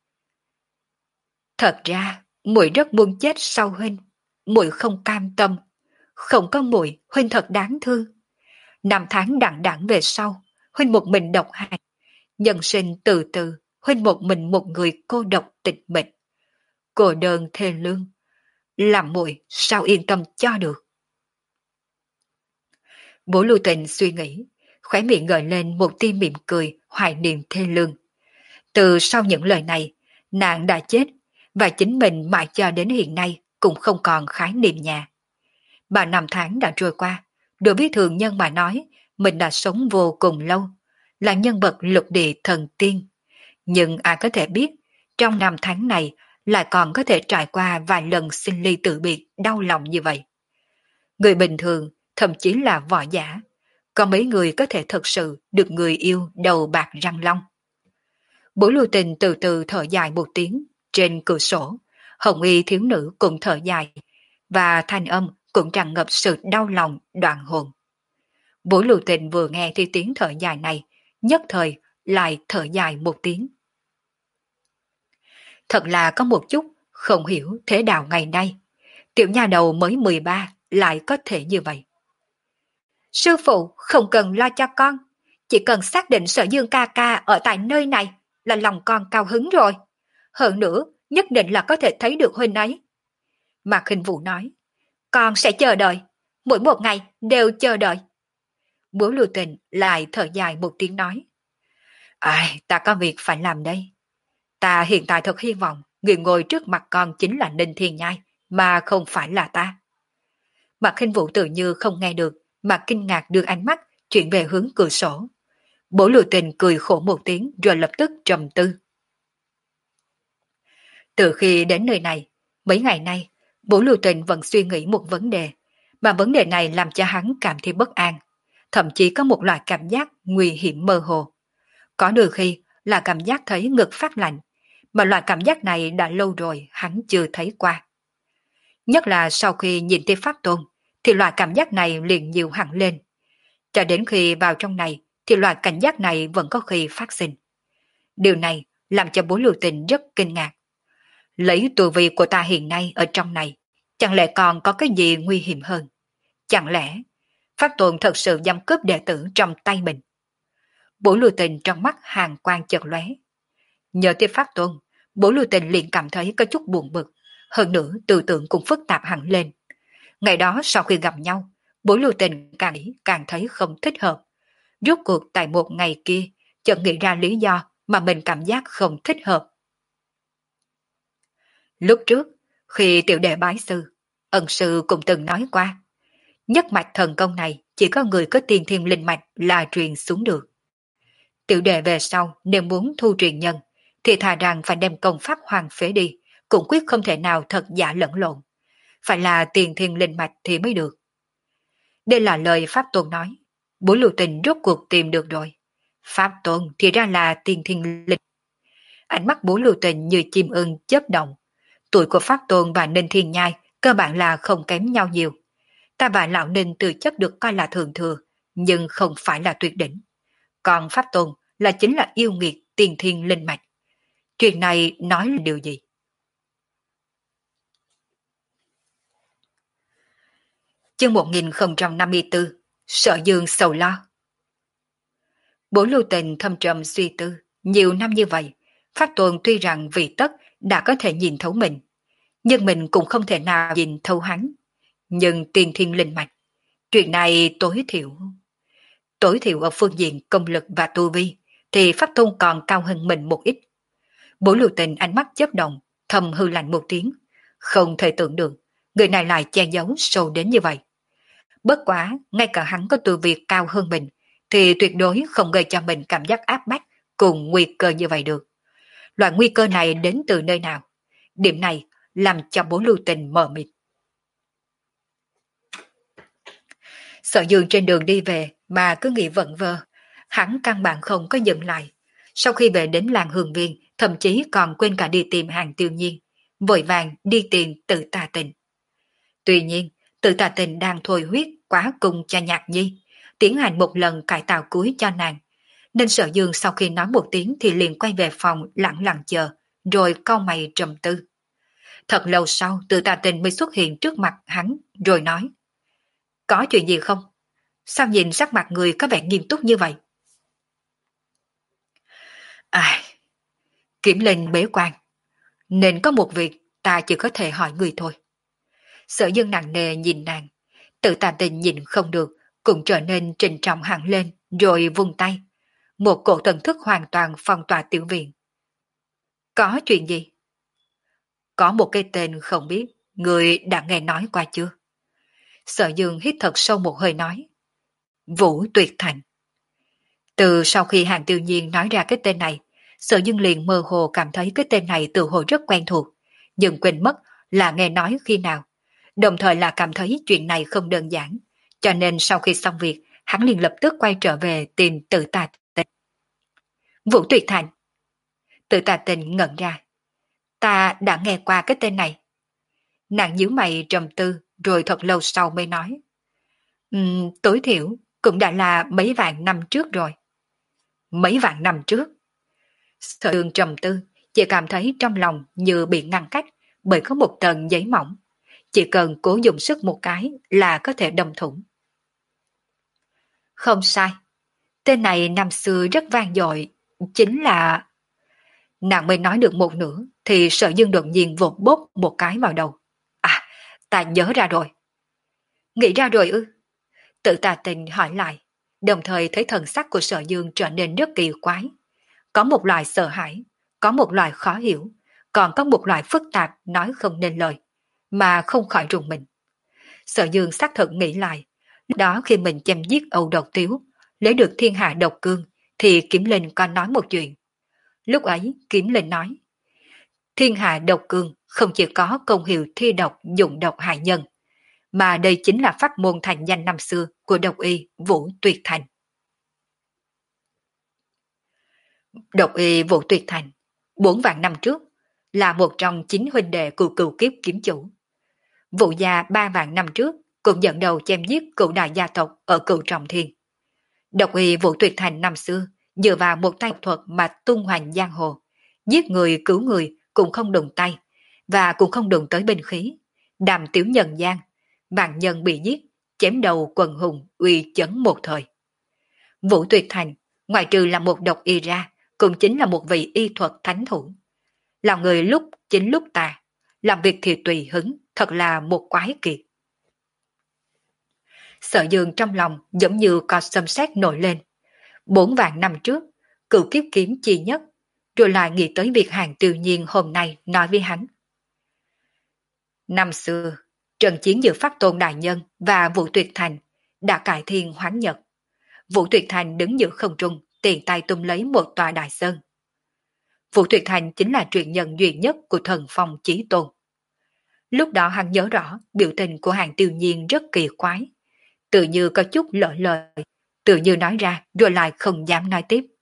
Thật ra, muội rất muốn chết sau huynh. Muội không cam tâm. Không có muội, huynh thật đáng thương. Năm tháng đặng đẵng về sau, huynh một mình độc hành. Nhân sinh từ từ, huynh một mình một người cô độc tịch mịch. Cô đơn thê lương. Làm muội sao yên tâm cho được. Bố Lưu Tình suy nghĩ, khóe miệng gợi lên một tia mỉm cười hoài niệm thê lương. Từ sau những lời này, nàng đã chết, và chính mình mãi cho đến hiện nay cũng không còn khái niệm nhà. Ba năm tháng đã trôi qua, đối với thường nhân mà nói, mình đã sống vô cùng lâu, là nhân vật lục địa thần tiên. Nhưng ai có thể biết, trong năm tháng này lại còn có thể trải qua vài lần sinh ly tử biệt đau lòng như vậy. Người bình thường, thậm chí là võ giả, có mấy người có thể thực sự được người yêu đầu bạc răng long. Bố Lưu Tình từ từ thở dài một tiếng, trên cửa sổ, hồng y thiếu nữ cũng thở dài, và thanh âm cũng tràn ngập sự đau lòng đoạn hồn. Bố Lưu Tình vừa nghe thì tiếng thở dài này, nhất thời lại thở dài một tiếng. Thật là có một chút không hiểu thế đạo ngày nay, tiểu nha đầu mới mười ba lại có thể như vậy. Sư phụ không cần lo cho con, chỉ cần xác định Sở Dương ca ca ở tại nơi này là lòng con cao hứng rồi. Hơn nữa, nhất định là có thể thấy được huynh ấy. Mạc Khinh Vũ nói, con sẽ chờ đợi, mỗi một ngày đều chờ đợi. Bố Lưu Tình lại thở dài một tiếng nói, ai, ta có việc phải làm đây. Ta hiện tại thật hy vọng người ngồi trước mặt con chính là Ninh Thiên Nhai, mà không phải là ta. Mạc Khinh Vũ tự như không nghe được, mà kinh ngạc đưa ánh mắt chuyển về hướng cửa sổ. Bố Lưu Tình cười khổ một tiếng rồi lập tức trầm tư. Từ khi đến nơi này, mấy ngày nay, Bố Lưu Tình vẫn suy nghĩ một vấn đề, mà vấn đề này làm cho hắn cảm thấy bất an, thậm chí có một loại cảm giác nguy hiểm mơ hồ. Có đôi khi là cảm giác thấy ngực phát lạnh, mà loại cảm giác này đã lâu rồi hắn chưa thấy qua. Nhất là sau khi nhìn thấy Pháp Tôn, thì loại cảm giác này liền nhiều hẳn lên. Cho đến khi vào trong này, thì loại cảnh giác này vẫn có khi phát sinh. Điều này làm cho Bố Lưu Tình rất kinh ngạc. Lấy tu vi của ta hiện nay ở trong này, chẳng lẽ còn có cái gì nguy hiểm hơn? Chẳng lẽ Pháp Tôn thật sự giam cướp đệ tử trong tay mình? Bố Lưu Tình trong mắt hàn quang chợt lóe. Nhờ tới Pháp Tôn, Bố Lưu Tình liền cảm thấy có chút buồn bực, hơn nữa tư tưởng cũng phức tạp hẳn lên. Ngày đó sau khi gặp nhau, Bố Lưu Tình càng nghĩ càng thấy không thích hợp. Rốt cuộc tại một ngày kia, chợt nghĩ ra lý do mà mình cảm giác không thích hợp. Lúc trước, khi tiểu đệ bái sư, ân sư cũng từng nói qua, nhất mạch thần công này chỉ có người có tiên thiên linh mạch là truyền xuống được. Tiểu đệ về sau nếu muốn thu truyền nhân, thì thà rằng phải đem công pháp hoàng phế đi, cũng quyết không thể nào thật giả lẫn lộn. Phải là tiền thiên linh mạch thì mới được. Đây là lời Pháp Tôn nói. Bố Lưu Tình rốt cuộc tìm được rồi. Pháp Tôn thì ra là tiền thiên linh. Ánh mắt Bố Lưu Tình như chim ưng chớp động. Tuổi của Pháp Tôn và Ninh Thiên Nhai cơ bản là không kém nhau nhiều. Ta và Lão Ninh từ chất được coi là thường thừa, nhưng không phải là tuyệt đỉnh. Còn Pháp Tôn là chính là yêu nghiệt tiền thiên linh mạch. Chuyện này nói là điều gì? Chương một nghìn không trăm năm mươi tư, Sở Dương sầu lo. Bố Lưu Tình thâm trầm suy tư, nhiều năm như vậy, Pháp Tôn tuy rằng vì tất đã có thể nhìn thấu mình, nhưng mình cũng không thể nào nhìn thấu hắn. Nhưng tiền thiên linh mạch, chuyện này tối thiểu. Tối thiểu ở phương diện công lực và tu vi, thì Pháp Tôn còn cao hơn mình một ít. Bố Lưu Tình ánh mắt chớp động, thầm hư lạnh một tiếng. Không thể tưởng được, người này lại che giấu sâu đến như vậy. Bất quá, ngay cả hắn có tu vi cao hơn mình, thì tuyệt đối không gây cho mình cảm giác áp bách cùng nguy cơ như vậy được. Loại nguy cơ này đến từ nơi nào? Điểm này làm cho Bố Lưu Tình mờ mịt. Sở Dương trên đường đi về mà cứ nghĩ vẩn vơ, hắn căn bản không có dừng lại. Sau khi về đến làng Hương Viên, thậm chí còn quên cả đi tìm Hàng Tiêu Nhiên, vội vàng đi tìm Tự Tà Tình. Tuy nhiên, Tự Tà Tình đang thôi huyết, quá cung cho Nhạc Nhi, tiến hành một lần cải tạo cuối cho nàng, nên Sở Dương sau khi nói một tiếng thì liền quay về phòng lặng lặng chờ, rồi cau mày trầm tư. Thật lâu sau Tự Tà Tình mới xuất hiện trước mặt hắn, rồi nói: Có chuyện gì không? Sao nhìn sắc mặt người có vẻ nghiêm túc như vậy? Ai, Kiểm Linh bế quan, nên có một việc ta chỉ có thể hỏi người thôi. Sở Dương nặng nề nhìn nàng, Tự Tà Tình nhìn không được, cũng trở nên trịnh trọng hẳn lên, rồi vung tay. Một cổ thần thức hoàn toàn phong tỏa tiểu viện. Có chuyện gì? Có một cái tên không biết, người đã nghe nói qua chưa? Sở Dương hít thật sâu một hơi nói. Vũ Tuyệt Thành. Từ sau khi Hàng Tiêu Nhiên nói ra cái tên này, Sở Dương liền mơ hồ cảm thấy cái tên này tự hồ rất quen thuộc, nhưng quên mất là nghe nói khi nào. Đồng thời là cảm thấy chuyện này không đơn giản, cho nên sau khi xong việc, hắn liền lập tức quay trở về tìm Tự Tà Tình. Vũ Tuyệt Thành. Tự Tà Tình ngẩn ra. Ta đã nghe qua cái tên này. Nàng nhíu mày trầm tư, rồi thật lâu sau mới nói. Um, tối thiểu cũng đã là mấy vạn năm trước rồi. Mấy vạn năm trước? Sở Dương trầm tư, chỉ cảm thấy trong lòng như bị ngăn cách bởi có một tầng giấy mỏng. Chỉ cần cố dùng sức một cái là có thể đâm thủng. Không sai. Tên này năm xưa rất vang dội, chính là... Nàng mới nói được một nửa thì Sở Dương đột nhiên vụt bốp một cái vào đầu. À, ta nhớ ra rồi. Nghĩ ra rồi ư? Tự Tà Tình hỏi lại, đồng thời thấy thần sắc của Sở Dương trở nên rất kỳ quái. Có một loại sợ hãi, có một loại khó hiểu, còn có một loại phức tạp nói không nên lời, mà không khỏi rùng mình. Sở Dương xác thực nghĩ lại, lúc đó khi mình chém giết Âu Độc Tiếu, lấy được thiên hạ độc cương, thì Kiếm Linh có nói một chuyện. Lúc ấy Kiếm Linh nói, thiên hạ độc cương không chỉ có công hiệu thi độc dụng độc hại nhân, mà đây chính là pháp môn thành danh năm xưa của độc y Vũ Tuyệt Thành. Độc y Vũ Tuyệt Thành, bốn vạn năm trước, là một trong chín huynh đệ của cựu kiếp kiếm chủ. Vũ gia ba vạn năm trước cũng dẫn đầu chém giết cựu đại gia tộc ở cựu trọng thiên. Độc y Vũ Tuyệt Thành năm xưa dựa vào một tay thuật mà tung hoành giang hồ, giết người cứu người cũng không đụng tay, và cũng không đụng tới binh khí, đàm tiểu nhân gian, vạn nhân bị giết, chém đầu quần hùng uy chấn một thời. Vũ Tuyệt Thành, ngoài trừ là một độc y ra, cũng chính là một vị y thuật thánh thủ. Là người lúc chính lúc tà, làm việc thì tùy hứng, thật là một quái kiệt. Sở Dương trong lòng giống như có xâm xét nổi lên. Bốn vạn năm trước, cựu kiếp kiếm chi nhất, rồi lại nghĩ tới việc Hàng Tiêu Nhiên hôm nay nói với hắn. Năm xưa, trận chiến giữa Pháp Tôn Đại Nhân và Vũ Tuyệt Thành đã cải thiên hoán nhật. Vũ Tuyệt Thành đứng giữa không trung, tiền tay tung lấy một tòa đại sơn. Vũ Tuyệt Thành chính là truyền nhân duy nhất của thần phong Chí Tôn. Lúc đó hắn nhớ rõ biểu tình của Hàng Tiêu Nhiên rất kỳ quái, tự như có chút lỡ lời, tự như nói ra rồi lại không dám nói tiếp.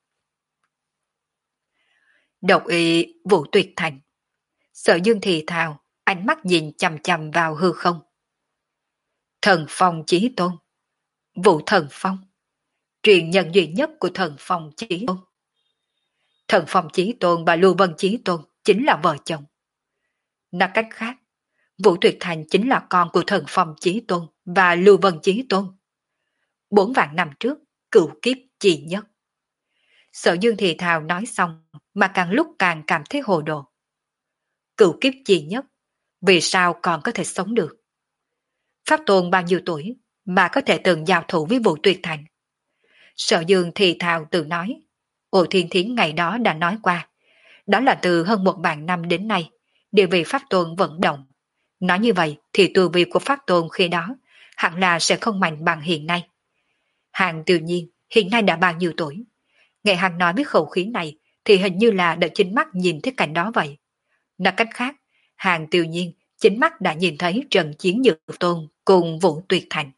Độc y Vũ Tuyệt Thành. Sở Dương thì thào, ánh mắt nhìn chằm chằm vào hư không. Thần phong Chí Tôn. Vũ Thần Phong. Truyền nhân duy nhất của thần phong Chí Tôn. Thần phong Chí Tôn và Lưu Vân Chí Tôn chính là vợ chồng. Nói cách khác, Vũ Tuyệt Thành chính là con của thần phong Chí Tôn và Lưu Vân Chí Tôn. Bốn vạn năm trước, cựu kiếp chi nhất. Sở Dương thì thào nói xong mà càng lúc càng cảm thấy hồ đồ. Cựu kiếp chi nhất, vì sao còn có thể sống được? Pháp Tôn bao nhiêu tuổi mà có thể từng giao thủ với Vũ Tuyệt Thành? Sở Dương thì thào tự nói, Ô Thiên Thiến ngày đó đã nói qua, đó là từ hơn một vạn năm đến nay, địa vị Pháp Tôn vận động. Nói như vậy thì tu vi của Pháp Tôn khi đó hẳn là sẽ không mạnh bằng hiện nay. Hàng Tiêu Nhiên hiện nay đã bao nhiêu tuổi? Nghe hắn nói với khẩu khí này thì hình như là đã chính mắt nhìn thấy cảnh đó vậy. Nói cách khác, Hàng Tiêu Nhiên chính mắt đã nhìn thấy trận chiến Nhược Tôn cùng Vũ Tuyệt Thành.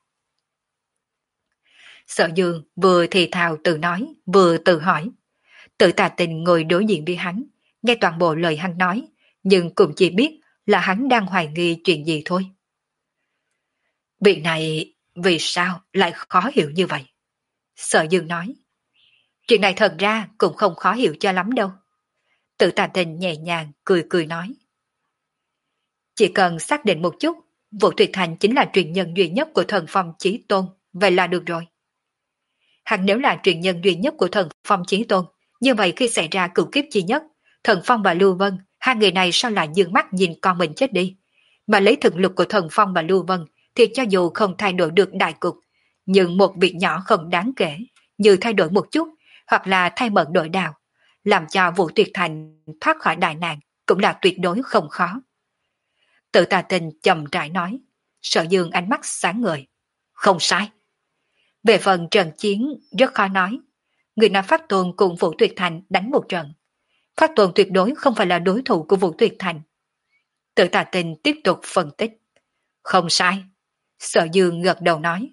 Sở Dương vừa thì thào tự nói, vừa tự hỏi. Tự Tà Tình ngồi đối diện với hắn, nghe toàn bộ lời hắn nói, nhưng cũng chỉ biết là hắn đang hoài nghi chuyện gì thôi. Việc này Vì sao lại khó hiểu như vậy? Sở Dương nói. Chuyện này thật ra cũng không khó hiểu cho lắm đâu. Tự Tà Tình nhẹ nhàng cười cười nói. Chỉ cần xác định một chút, Vũ Tuyệt Thành chính là truyền nhân duy nhất của thần phong Chí Tôn, vậy là được rồi. Hẳn nếu là truyền nhân duy nhất của thần phong Chí Tôn, như vậy khi xảy ra cửu kiếp chi nhất, thần phong và Lưu Vân, hai người này sao lại dương mắt nhìn con mình chết đi? Mà lấy thực lực của thần phong và Lưu Vân, thì cho dù không thay đổi được đại cục, nhưng một việc nhỏ không đáng kể, như thay đổi một chút, hoặc là thay mận đổi đào, làm cho Vũ Tuyệt Thành thoát khỏi đại nạn, cũng là tuyệt đối không khó. Tự Tà Tình chậm rãi nói, Sở Dương ánh mắt sáng ngời. Không sai. Về phần trận chiến rất khó nói. Người nào Pháp Tôn cùng Vũ Tuyệt Thành đánh một trận. Pháp Tôn tuyệt đối không phải là đối thủ của Vũ Tuyệt Thành. Tự Tà Tình tiếp tục phân tích. Không sai. Sở Dương gật đầu nói.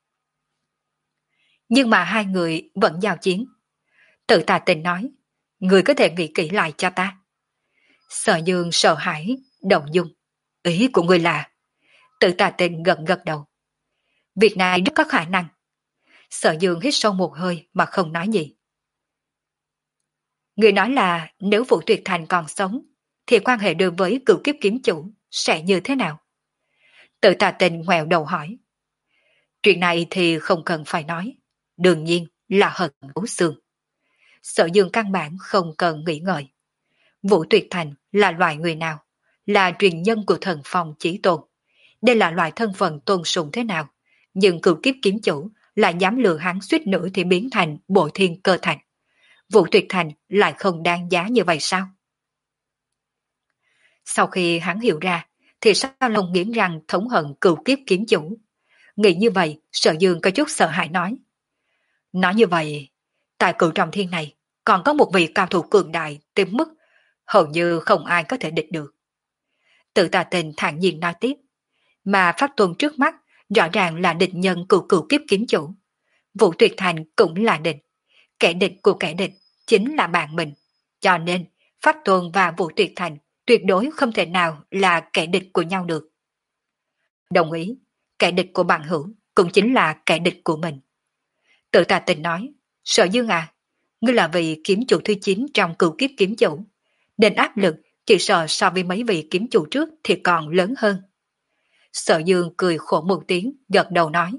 Nhưng mà hai người vẫn giao chiến. Tự Tà Tình nói. Người có thể nghĩ kỹ lại cho ta. Sở Dương sợ hãi, động dung. Ý của người là. Tự Tà Tình gật gật đầu. Việc này rất có khả năng. Sở Dương hít sâu một hơi mà không nói gì. Người nói là nếu Vũ Tuyệt Thành còn sống, thì quan hệ đối với cửu kiếp kiếm chủ sẽ như thế nào? Tự Tà Tình ngoẹo đầu hỏi. Chuyện này thì không cần phải nói. Đương nhiên là hận thấu xương. Sở Dương căn bản không cần nghĩ ngợi. Vũ Tuyệt Thành là loại người nào? Là truyền nhân của thần phong Chí Tôn. Đây là loại thân phận tôn sùng thế nào? Nhưng cửu kiếp kiếm chủ lại dám lừa hắn suýt nữa thì biến thành bộ thiên cơ thành. Vũ Tuyệt Thành lại không đáng giá như vậy sao? Sau khi hắn hiểu ra, thì Sa Long nghiến răng thống hận cửu kiếp kiếm chủ. Nghĩ như vậy, Sở Dương có chút sợ hãi nói. Nói như vậy, tại cửu trọng thiên này, còn có một vị cao thủ cường đại tới mức hầu như không ai có thể địch được. Tự Tà Tình thản nhiên nói tiếp, mà Pháp Tôn trước mắt rõ ràng là địch nhân của cửu kiếp kiếm chủ. Vũ Tuyệt Thành cũng là địch. Kẻ địch của kẻ địch chính là bạn mình. Cho nên, Pháp Tôn và Vũ Tuyệt Thành tuyệt đối không thể nào là kẻ địch của nhau được. Đồng ý, kẻ địch của bạn hữu cũng chính là kẻ địch của mình. Tự Tà Tình nói, Sở Dương à, ngươi là vị kiếm chủ thứ chín trong cửu kiếp kiếm chủ. Nên áp lực chỉ sợ so với mấy vị kiếm chủ trước thì còn lớn hơn. Sở Dương cười khổ một tiếng, gật đầu nói.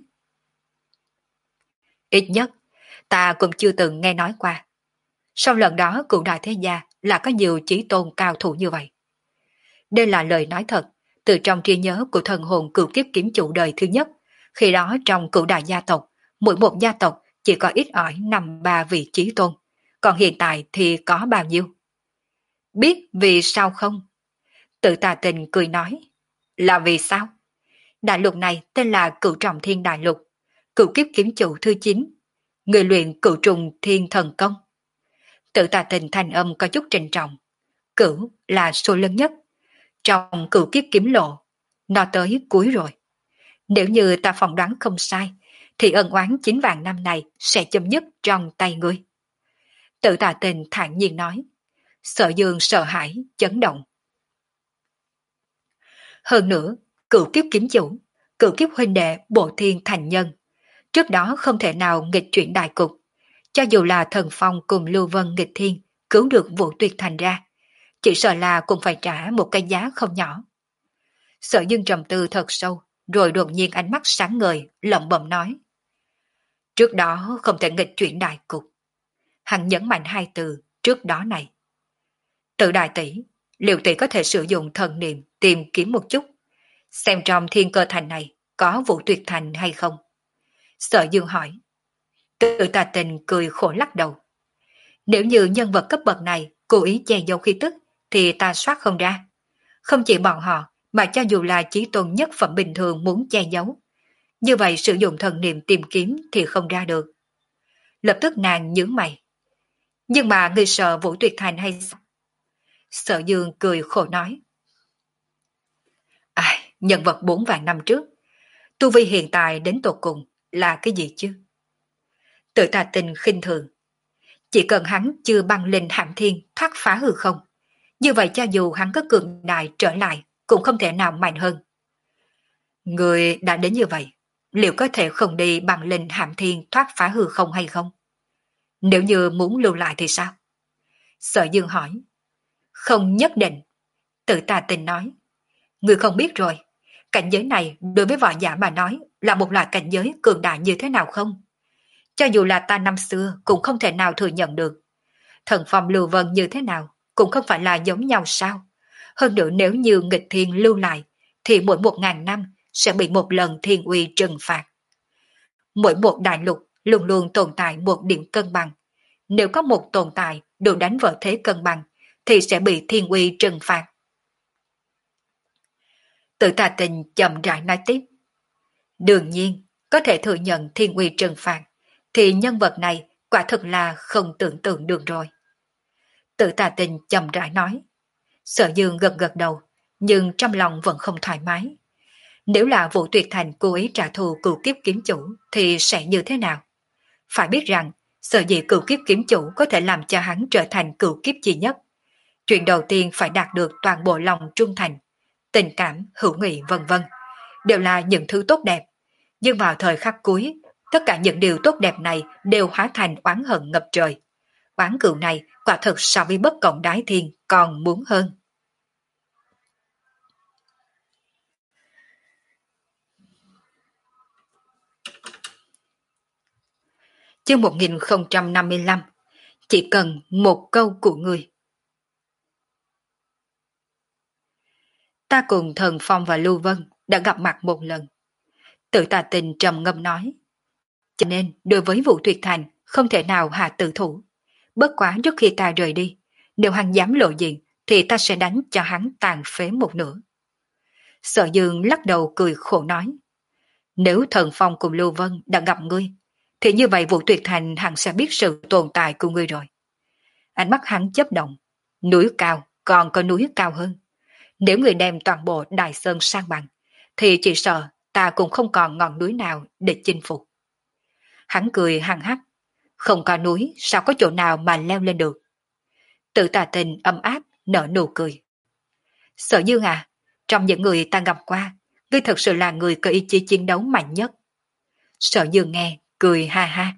Ít nhất, ta cũng chưa từng nghe nói qua. Sau lần đó cửu đại thế gia là có nhiều chí tôn cao thủ như vậy. Đây là lời nói thật, từ trong trí nhớ của thần hồn cửu kiếp kiếm chủ đời thứ nhất. Khi đó trong cửu đại gia tộc, mỗi một gia tộc chỉ có ít ỏi năm ba vị chí tôn. Còn hiện tại thì có bao nhiêu? Biết vì sao không? Tự Tà Tình cười nói. Là vì sao? Đại lục này tên là Cửu Trọng Thiên Đại Lục, cửu kiếp kiếm chủ thứ chín, người luyện cửu trùng thiên thần công. Tự Tà Tình thanh âm có chút trịnh trọng. Cửu là số lớn nhất. Trong cửu kiếp kiếm lộ, nó tới cuối rồi. Nếu như ta phỏng đoán không sai, thì ân oán chín vạn năm này sẽ chấm dứt trong tay ngươi. Tự Tà Tình thản nhiên nói. Sở Dương sợ hãi, chấn động. Hơn nữa, cửu kiếp kiếm chủ, cửu kiếp huynh đệ bộ thiên thành nhân, trước đó không thể nào nghịch chuyển đại cục. Cho dù là thần phong cùng Lưu Vân nghịch thiên cứu được Vũ Tuyệt Thành ra, chỉ sợ là cũng phải trả một cái giá không nhỏ. Sở Dương trầm tư thật sâu, rồi đột nhiên ánh mắt sáng ngời, lẩm bẩm nói. Trước đó không thể nghịch chuyển đại cục. Hắn nhấn mạnh hai từ trước đó này. Tự đại tỷ, liệu tỷ có thể sử dụng thần niệm tìm kiếm một chút, xem trong thiên cơ thành này có Vũ Tuyệt Thành hay không? Sở Dương hỏi. Tự Tà Tình cười khổ lắc đầu. Nếu như nhân vật cấp bậc này cố ý che giấu khí tức thì ta soát không ra. Không chỉ bọn họ mà cho dù là chí tôn nhất phẩm bình thường muốn che giấu, như vậy sử dụng thần niệm tìm kiếm thì không ra được. Lập tức nàng nhướng mày. Nhưng mà người sợ Vũ Tuyệt Thành hay sao? Sở Dương cười khổ nói. À, nhân vật bốn vạn năm trước, tu vi hiện tại đến tột cùng là cái gì chứ? Tự Tà Tình khinh thường. Chỉ cần hắn chưa băng lên hãm thiên thoát phá hư không, như vậy cho dù hắn có cường đại trở lại cũng không thể nào mạnh hơn. Người đã đến như vậy, liệu có thể không đi bằng linh hàm thiên thoát phá hư không hay không? Nếu như muốn lưu lại thì sao? Sở Dương hỏi. Không nhất định. Tự Tà Tình nói. Người không biết rồi, cảnh giới này đối với võ giả mà nói là một loại cảnh giới cường đại như thế nào không? Cho dù là ta năm xưa cũng không thể nào thừa nhận được. Thần phong lưu vân như thế nào cũng không phải là giống nhau sao? Hơn nữa nếu như nghịch thiên lưu lại thì mỗi một ngàn năm sẽ bị một lần thiên uy trừng phạt. Mỗi một đại lục luôn luôn tồn tại một điểm cân bằng. Nếu có một tồn tại đủ đánh vỡ thế cân bằng thì sẽ bị thiên uy trừng phạt. Tự Tà Tình chậm rãi nói tiếp. Đương nhiên, có thể thừa nhận thiên uy trừng phạt, thì nhân vật này quả thực là không tưởng tượng được rồi. Tự Tà Tình chậm rãi nói. Sở Dương gật gật đầu, nhưng trong lòng vẫn không thoải mái. Nếu là Vũ Tuyệt Thành cố ý trả thù cửu kiếp kiếm chủ, thì sẽ như thế nào? Phải biết rằng, sở dĩ cửu kiếp kiếm chủ có thể làm cho hắn trở thành cửu kiếp chi nhất. Chuyện đầu tiên phải đạt được toàn bộ lòng trung thành, tình cảm, hữu nghị vân vân, đều là những thứ tốt đẹp. Nhưng vào thời khắc cuối, tất cả những điều tốt đẹp này đều hóa thành oán hận ngập trời. Oán cừu này quả thực so với bất cộng đái thiên còn muốn hơn. Chương một nghìn không trăm năm mươi lăm. Chỉ cần một câu của người. Ta cùng Thần Phong và Lưu Vân đã gặp mặt một lần. Tự Tà Tình trầm ngâm nói. Cho nên đối với Vũ Tuyệt Thành không thể nào hạ tử thủ. Bất quá trước khi ta rời đi, nếu hắn dám lộ diện thì ta sẽ đánh cho hắn tàn phế một nửa. Sở Dương lắc đầu cười khổ nói. Nếu Thần Phong cùng Lưu Vân đã gặp ngươi, thì như vậy Vũ Tuyệt Thành hẳn sẽ biết sự tồn tại của ngươi rồi. Ánh mắt hắn chớp động. Núi cao còn có núi cao hơn. Nếu người đem toàn bộ Đại Sơn sang bằng, thì chỉ sợ ta cũng không còn ngọn núi nào để chinh phục. Hắn cười hăng hắc. Không có núi sao có chỗ nào mà leo lên được. Tự Tà Tình ấm áp nở nụ cười. Sở Dương à, trong những người ta gặp qua, ngươi thật sự là người có ý chí chiến đấu mạnh nhất. Sở Dương nghe, cười ha ha.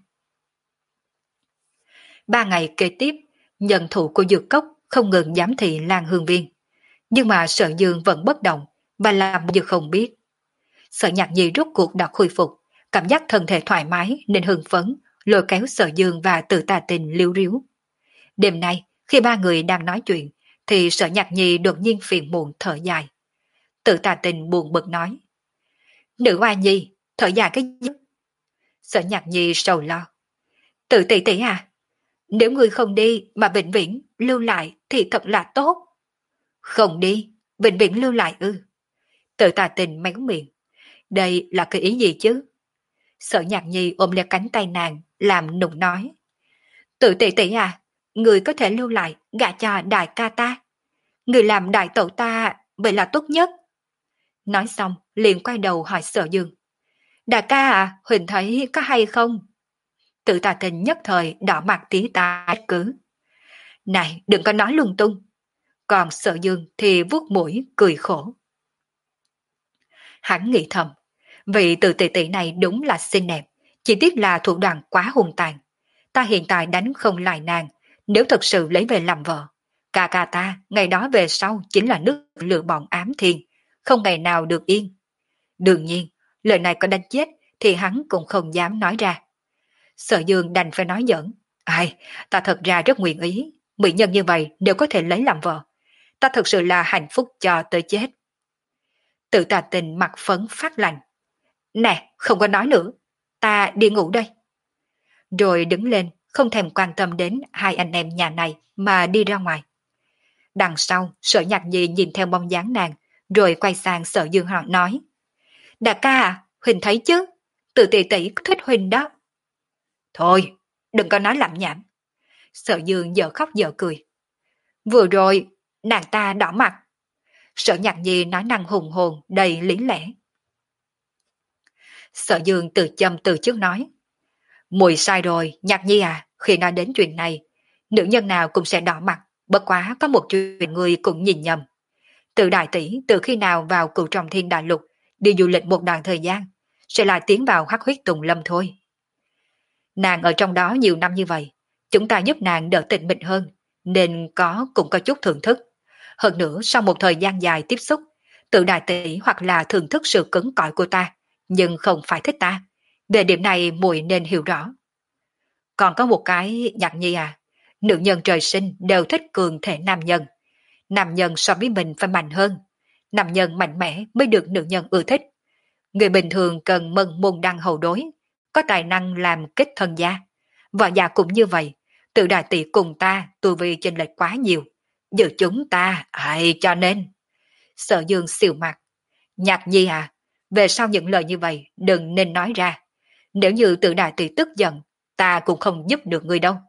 Ba ngày kế tiếp, nhân thủ của Dược Cốc không ngừng giám thị Lan Hương Viên. Nhưng mà Sở Dương vẫn bất động và làm như không biết. Sở Nhạc Nhi rút cuộc đã khôi phục, cảm giác thân thể thoải mái nên hưng phấn, lôi kéo Sở Dương và Tự Tà Tình liếu riếu. Đêm nay, khi ba người đang nói chuyện, thì Sở Nhạc Nhi đột nhiên phiền muộn thở dài. Tự Tà Tình buồn bực nói. Nữ oa nhi, thở dài cái gì? Sở Nhạc Nhi sầu lo. Tự tỷ tỷ à, nếu người không đi mà vĩnh viễn lưu lại thì thật là tốt. Không đi, vĩnh viễn lưu lại ư? Tự Tà Tình méo miệng. Đây là cái ý gì chứ? Sở Nhạc Nhi ôm lấy cánh tay nàng, làm nũng nói. Tự tỷ tỷ à, người có thể lưu lại gả cho đại ca ta. Người làm đại tẩu ta vậy là tốt nhất. Nói xong, liền quay đầu hỏi Sở Dương. Đại ca à, Huỳnh thấy có hay không? Tự Tà Tình nhất thời đỏ mặt tí ta cứ. Này, đừng có nói lung tung. Còn Sở Dương thì vuốt mũi cười khổ. Hắn nghĩ thầm, vị Tự tỷ tỷ này đúng là xinh đẹp, chỉ tiếc là thủ đoạn quá hung tàn. Ta hiện tại đánh không lại nàng, nếu thật sự lấy về làm vợ, ca ca ta ngày đó về sau chính là nước lửa bọn ám thiên, không ngày nào được yên. Đương nhiên, lời này có đánh chết thì hắn cũng không dám nói ra. Sở Dương đành phải nói giỡn. Ai, ta thật ra rất nguyện ý, mỹ nhân như vậy đều có thể lấy làm vợ. Ta thật sự là hạnh phúc cho tới chết. Tự Tà Tình mặt phấn phát lạnh. Nè, không có nói nữa, ta đi ngủ đây. Rồi đứng lên, không thèm quan tâm đến hai anh em nhà này mà đi ra ngoài. Đằng sau, Sở Nhạc Nhi nhìn theo bóng dáng nàng, rồi quay sang Sở Dương họ nói. Đại ca à, Huỳnh thấy chứ, Tự tỷ tỷ thích Huỳnh đó. Thôi, đừng có nói lẩm nhẩm. Sở Dương dở khóc dở cười. Vừa rồi, nàng ta đỏ mặt. Sở Nhạc Nhi nói năng hùng hồn đầy lý lẽ. Sở Dương từ châm từ trước nói. Mùi sai rồi, Nhạc Nhi à, khi nói đến chuyện này, nữ nhân nào cũng sẽ đỏ mặt, bất quá có một chuyện người cũng nhìn nhầm. Từ đại tỷ từ khi nào vào Cửu Trọng Thiên Đại Lục, đi du lịch một đoạn thời gian, sẽ lại tiến vào hắc huyết tùng lâm thôi. Nàng ở trong đó nhiều năm như vậy, chúng ta giúp nàng đỡ tịnh mịch hơn, nên có cũng có chút thưởng thức. Hơn nữa sau một thời gian dài tiếp xúc, tự đại tỷ hoặc là thưởng thức sự cứng cỏi của ta, nhưng không phải thích ta. Về điểm này muội nên hiểu rõ. Còn có một cái Nhạc Nhi à, nữ nhân trời sinh đều thích cường thể nam nhân. Nam nhân so với mình phải mạnh hơn. Nam nhân mạnh mẽ mới được nữ nhân ưa thích. Người bình thường cần mân môn đăng hậu đối, có tài năng làm kết thân gia. Võ gia cũng như vậy, tự đại tỷ cùng ta tu vi chênh lệch quá nhiều. Giữa chúng ta, hay cho nên. Sở Dương xìu mặt. Nhạc Nhi à, về sau những lời như vậy đừng nên nói ra. Nếu như tự đại tỷ tức giận, ta cũng không giúp được người đâu.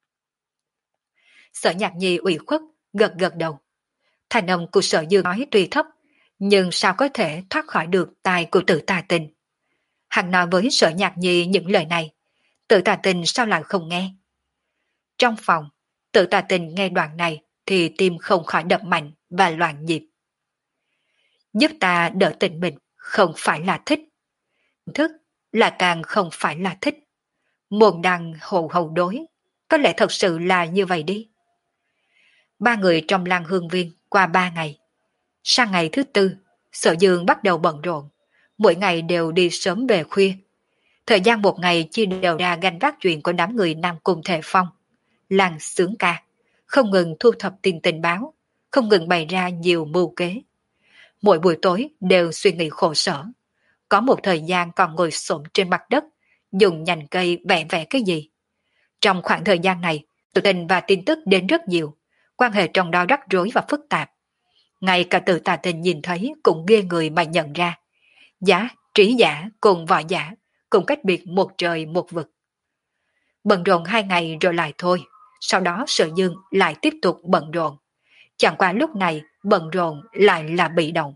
Sở Nhạc Nhi ủy khuất, gật gật đầu. Thành âm của Sở Dương nói tuy thấp, nhưng sao có thể thoát khỏi được tai của Tự Tà Tình. Hắn nói với Sở Nhạc Nhi những lời này, Tự Tà Tình sao lại không nghe. Trong phòng, Tự Tà Tình nghe đoạn này thì tim không khỏi đập mạnh và loạn nhịp. Giúp ta đỡ tình mình không phải là thích. Thức là càng không phải là thích. Môn đăng hồ hầu đối, có lẽ thật sự là như vậy đi. Ba người trong Lan Hương Viên qua ba ngày. Sang ngày thứ tư, Sở Dương bắt đầu bận rộn, mỗi ngày đều đi sớm về khuya. Thời gian một ngày chia đều ra gánh vác chuyện của đám người Nam Cung Thể Phong, Lan Sướng Ca, không ngừng thu thập tin tình báo, không ngừng bày ra nhiều mưu kế. Mỗi buổi tối đều suy nghĩ khổ sở, có một thời gian còn ngồi xổm trên mặt đất, dùng nhành cây vẽ vẽ cái gì. Trong khoảng thời gian này, tự tình và tin tức đến rất nhiều, quan hệ trong đó rắc rối và phức tạp. Ngay cả Tự Tà Tình nhìn thấy cũng ghê người mà nhận ra. Giá, trí giả cùng võ giả cùng cách biệt một trời một vực. Bận rộn hai ngày rồi lại thôi, sau đó Sở Dương lại tiếp tục bận rộn. Chẳng qua lúc này bận rộn lại là bị động.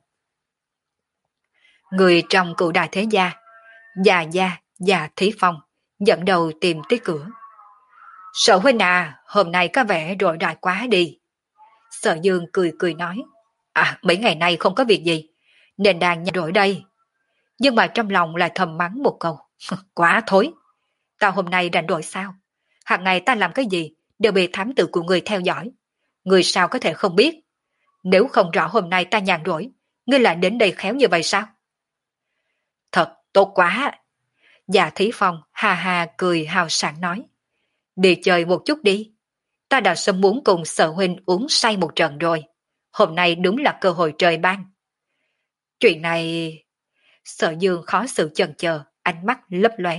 Người trong cựu đại thế gia, già gia, già Thí Phong, dẫn đầu tìm tới cửa. Sở huynh à, hôm nay có vẻ rộn ràng quá đi. Sở Dương cười cười nói, à mấy ngày nay không có việc gì, nên đang nhàn rỗi đây. Nhưng mà trong lòng lại thầm mắng một câu, quá thối. Tao hôm nay rảnh rỗi sao? Hàng ngày ta làm cái gì đều bị thám tử của người theo dõi. Người sao có thể không biết? Nếu không rõ hôm nay ta nhàn rỗi, ngươi lại đến đây khéo như vậy sao? Thật tốt quá. Dạ Thí Phong hà hà cười hào sảng nói, đi chơi một chút đi. Ta đã sớm muốn cùng Sở huynh uống say một trận rồi. Hôm nay đúng là cơ hội trời ban. Chuyện này... Sở Dương khó xử chần chờ, ánh mắt lấp lóe.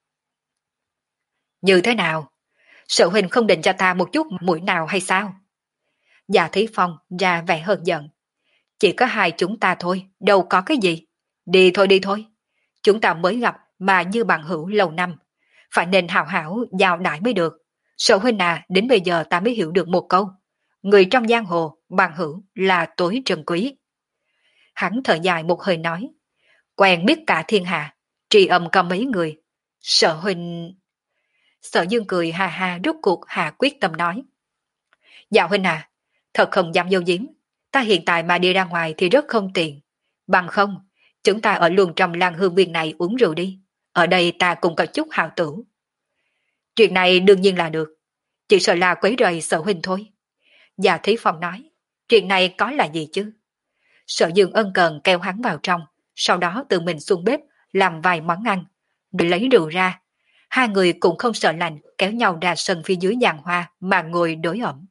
Như thế nào? Sở huynh không định cho ta một chút mũi nào hay sao? Dạ Thí Phong ra vẻ hờn giận. Chỉ có hai chúng ta thôi, đâu có cái gì. Đi thôi đi thôi. Chúng ta mới gặp mà như bằng hữu lâu năm. Phải nên hào hảo giao đại mới được. Sở huynh à, đến bây giờ ta mới hiểu được một câu. Người trong giang hồ, bằng hữu là tối trân quý. Hắn thở dài một hơi nói. Quen biết cả thiên hạ, tri âm có mấy người. Sở huynh... Sở Dương cười ha ha rút cuộc hạ quyết tâm nói. Dạ huynh à, thật không dám dâu diếm. Ta hiện tại mà đi ra ngoài thì rất không tiện. Bằng không, chúng ta ở luôn trong Lan Hương Viên này uống rượu đi. Ở đây ta cũng có chút hào tử. Chuyện này đương nhiên là được. Chỉ sợ là quấy rầy Sở huynh thôi. Dạ Thí Phong nói. Chuyện này có là gì chứ? Sở Dương ân cần kéo hắn vào trong, sau đó tự mình xuống bếp làm vài món ăn, rồi lấy rượu ra. Hai người cũng không sợ lạnh, kéo nhau ra sân phía dưới giàn hoa mà ngồi đối ẩm.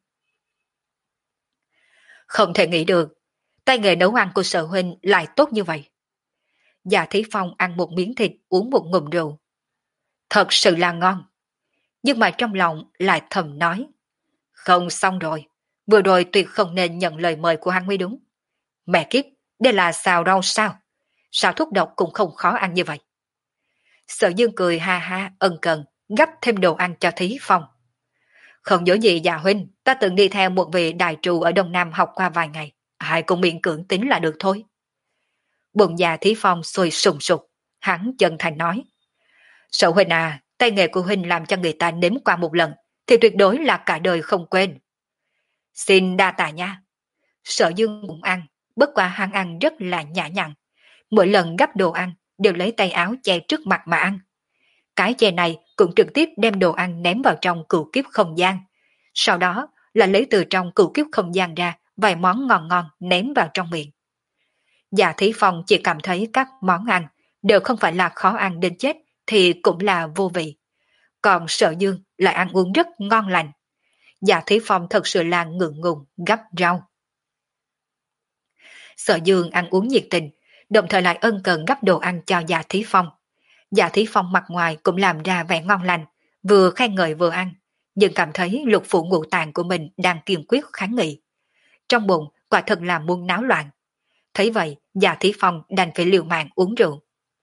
Không thể nghĩ được, tay nghề nấu ăn của Sở huynh lại tốt như vậy. Dạ Thí Phong ăn một miếng thịt, uống một ngụm rượu. Thật sự là ngon. Nhưng mà trong lòng lại thầm nói. Không xong rồi, vừa rồi tuyệt không nên nhận lời mời của hắn mới đúng. Mẹ kiếp, đây là xào rau sao? Sao thuốc độc cũng không khó ăn như vậy? Sở Dương cười ha ha ân cần, gấp thêm đồ ăn cho Thí Phong. Không dối gì dạ huynh, ta từng đi theo một vị đại trù ở Đông Nam học qua vài ngày. Ai cũng miễn cưỡng tính là được thôi. Bụng già Thí Phong sôi sùng sục, hắn chân thành nói. Sở huynh à, tay nghề của huynh làm cho người ta nếm qua một lần, thì tuyệt đối là cả đời không quên. Xin đa tạ nha. Sở Dương cũng ăn, bất quá hắn ăn rất là nhã nhặn. Mỗi lần gắp đồ ăn đều lấy tay áo che trước mặt mà ăn. Cái che này cũng trực tiếp đem đồ ăn ném vào trong cửu kiếp không gian. Sau đó là lấy từ trong cửu kiếp không gian ra vài món ngon ngon ném vào trong miệng. Dạ Thí Phong chỉ cảm thấy các món ăn đều không phải là khó ăn đến chết thì cũng là vô vị. Còn Sở Dương lại ăn uống rất ngon lành. Dạ Thí Phong thật sự là ngượng ngùng gắp rau. Sở Dương ăn uống nhiệt tình, đồng thời lại ân cần gắp đồ ăn cho Dạ Thí Phong. Dạ Thí Phong mặt ngoài cũng làm ra vẻ ngon lành, vừa khen ngợi vừa ăn, nhưng cảm thấy lục phủ ngũ tạng của mình đang kiên quyết kháng nghị. Trong bụng quả thật là muốn náo loạn. Thấy vậy, Dạ Thí Phong đành phải liều mạng uống rượu.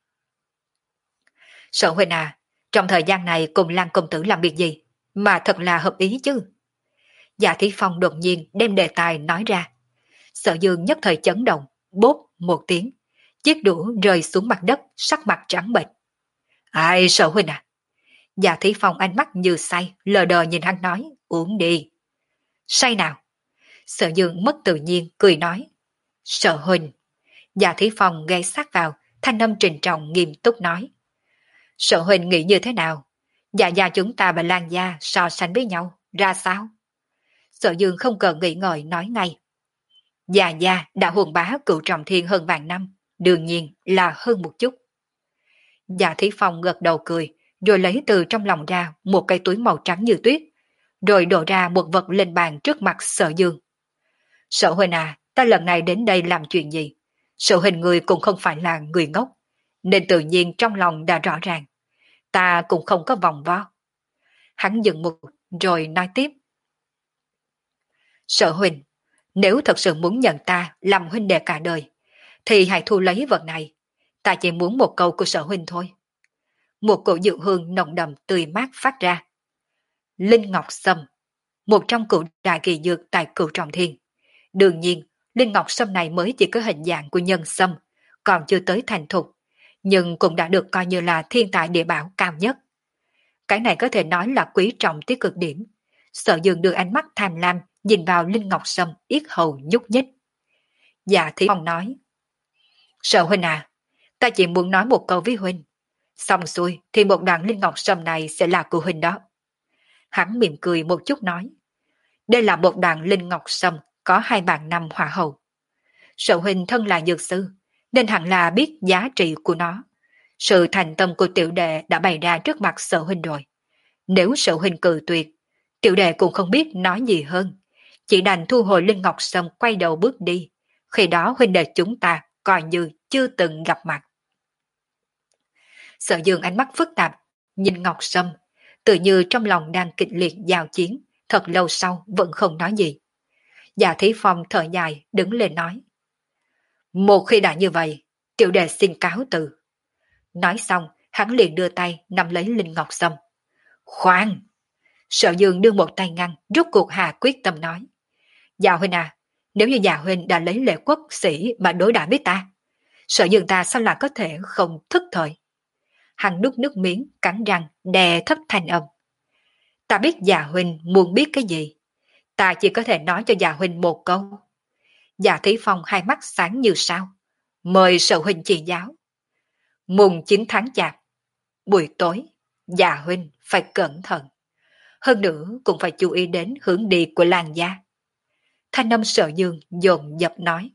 Sở huynh à, trong thời gian này cùng Lan công tử làm việc gì, mà thật là hợp ý chứ. Dạ Thí Phong đột nhiên đem đề tài nói ra. Sở Dương nhất thời chấn động, bốp một tiếng, chiếc đũa rơi xuống mặt đất, sắc mặt trắng bệch. Ai Sở huynh à? Dạ Thí Phong ánh mắt như say, lờ đờ nhìn hắn nói, uống đi. Say nào? Sở Dương mất tự nhiên, cười nói. Sở huynh. Dạ Thí Phong ghé sát vào, thanh âm trình trọng nghiêm túc nói. Sở huynh nghĩ như thế nào? Dạ gia chúng ta và Lan gia so sánh với nhau, ra sao? Sở Dương không cần nghĩ ngợi nói ngay. Dạ gia đã hùng bá cựu trọng thiên hơn vạn năm, đương nhiên là hơn một chút. Dạ Thí Phong gật đầu cười, rồi lấy từ trong lòng ra một cái túi màu trắng như tuyết, rồi đổ ra một vật lên bàn trước mặt Sở Dương. Sở huynh à, ta lần này đến đây làm chuyện gì? Sở huynh người cũng không phải là người ngốc, nên tự nhiên trong lòng đã rõ ràng. Ta cũng không có vòng vo. Hắn dừng một rồi nói tiếp. Sở huynh, nếu thật sự muốn nhận ta làm huynh đệ cả đời, thì hãy thu lấy vật này. Ta chỉ muốn một câu của sở huynh thôi. Một cỗ dịu hương nồng đậm tươi mát phát ra. Linh Ngọc Sâm, một trong cửu đại kỳ dược tại cửu trọng thiên. Đương nhiên, Linh Ngọc Sâm này mới chỉ có hình dạng của nhân sâm, còn chưa tới thành thục, nhưng cũng đã được coi như là thiên tài địa bảo cao nhất. Cái này có thể nói là quý trọng tới cực điểm. Sở Dương đưa ánh mắt tham lam nhìn vào Linh Ngọc Sâm, yết hầu nhúc nhích. Dạ Thí Phong nói. Sở huynh à, ta chỉ muốn nói một câu với huynh. Xong xuôi thì một đoạn Linh Ngọc Sâm này sẽ là của huynh đó. Hắn mỉm cười một chút nói. Đây là một đoạn Linh Ngọc Sâm có hai vạn năm hỏa hầu. Sở huynh thân là dược sư, nên hẳn là biết giá trị của nó. Sự thành tâm của tiểu đệ đã bày ra trước mặt sở huynh rồi. Nếu sở huynh cự tuyệt, tiểu đệ cũng không biết nói gì hơn. Chỉ đành thu hồi Linh Ngọc Sâm quay đầu bước đi. Khi đó huynh đệ chúng ta coi như chưa từng gặp mặt. Sở Dương ánh mắt phức tạp, nhìn Ngọc Sâm, tự như trong lòng đang kịch liệt giao chiến, thật lâu sau vẫn không nói gì. Dạ Thí Phong thở dài đứng lên nói. Một khi đã như vậy, tiểu đệ xin cáo từ. Nói xong, hắn liền đưa tay nắm lấy Linh Ngọc Sâm. Khoan! Sở Dương đưa một tay ngăn, rút cuộc hạ quyết tâm nói. Dạ huynh à, nếu như dạ huynh đã lấy lệ quốc sĩ mà đối đãi với ta, Sở Dương ta sao lại có thể không thức thời? Hắn nuốt nước miếng, cắn răng, đè thấp thanh âm. Ta biết dạ huynh muốn biết cái gì. Ta chỉ có thể nói cho dạ huynh một câu. Dạ Thí Phong hai mắt sáng như sao. Mời sở huynh chỉ giáo. Mùng chín tháng chạp, buổi tối, dạ huynh phải cẩn thận. Hơn nữa cũng phải chú ý đến hướng đi của làng gia. Thanh âm Sở Dương dồn dập nói.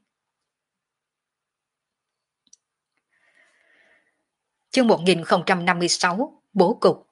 Chương một nghìn không trăm năm mươi sáu, bố cục.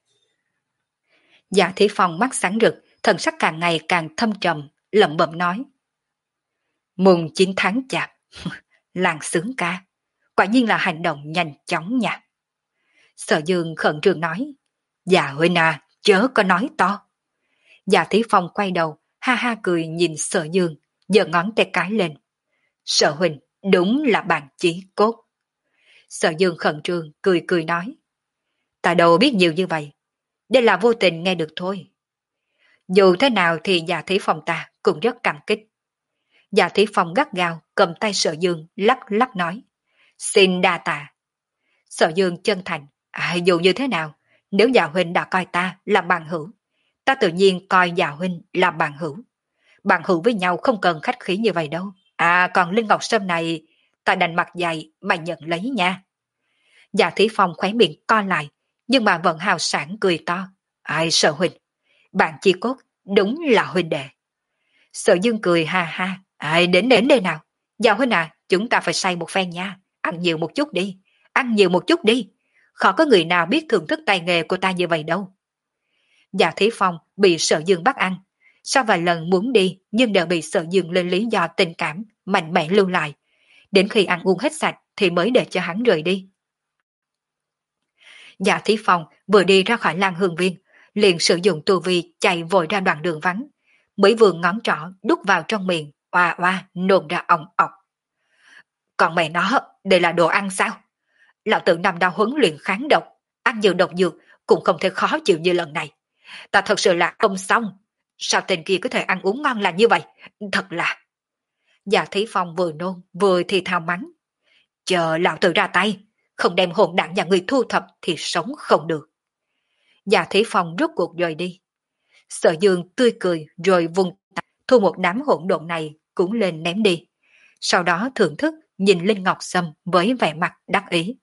Dạ Thí Phong mắt sáng rực, thần sắc càng ngày càng thâm trầm, lẩm bẩm nói. Mùng chín tháng chạp, làng sướng ca, quả nhiên là hành động nhanh chóng nha. Sở Dương khẩn trương nói. Dạ huynh à, chớ có nói to. Dạ Thí Phong quay đầu, ha ha cười nhìn Sở Dương, giơ ngón tay cái lên. Sở huynh, đúng là bạn chí cốt. Sở Dương khẩn trương, cười cười nói. Ta đâu biết nhiều như vậy. Đây là vô tình nghe được thôi. Dù thế nào thì Dạ Thí Phong ta cũng rất cảm kích. Dạ Thí Phong gắt gao cầm tay Sở Dương lắc lắc nói. Xin đa tạ. Sở Dương chân thành. À, dù như thế nào, nếu Dạ huynh đã coi ta là bạn hữu, ta tự nhiên coi Dạ huynh là bạn hữu. Bạn hữu với nhau không cần khách khí như vậy đâu. À còn Linh Ngọc Sâm này, ta đành mặt dày mà nhận lấy nha. Dạ Thí Phong khóe miệng co lại, nhưng mà vẫn hào sảng cười to. Ai Sở huynh, bạn chi cốt, đúng là huynh đệ. Sở Dương cười ha ha. Ai đến đến đây nào. Dạ huynh à, chúng ta phải say một phen nha. Ăn nhiều một chút đi. Ăn nhiều một chút đi. Khó có người nào biết thưởng thức tay nghề của ta như vậy đâu. Dạ Thí Phong bị Sở Dương bắt ăn. Sau vài lần muốn đi nhưng đều bị Sở Dương lên lý do tình cảm mạnh mẽ lưu lại. Đến khi ăn uống hết sạch thì mới để cho hắn rời đi. Dạ Thí Phong vừa đi ra khỏi Lan Hương Viên, liền sử dụng tu vi chạy vội ra đoạn đường vắng, mới vừa ngón trỏ đút vào trong miệng, oa oa nôn ra ong ọc. Còn mẹ nó, đây là đồ ăn sao? Lão tử năm đau huấn luyện kháng độc, ăn nhiều độc dược cũng không thể khó chịu như lần này. Ta thật sự là không xong. Sao tên kia có thể ăn uống ngon lành như vậy? Thật là... Dạ Thí Phong vừa nôn vừa thì thào mắng. Chờ lão tử ra tay, không đem hồn đạn nhà người thu thập thì sống không được. Dạ Thí Phong rút cuộc rời đi. Sở Dương tươi cười rồi vùng tay, thu một đám hỗn độn này cũng lên ném đi. Sau đó thưởng thức nhìn Linh Ngọc Sâm với vẻ mặt đắc ý.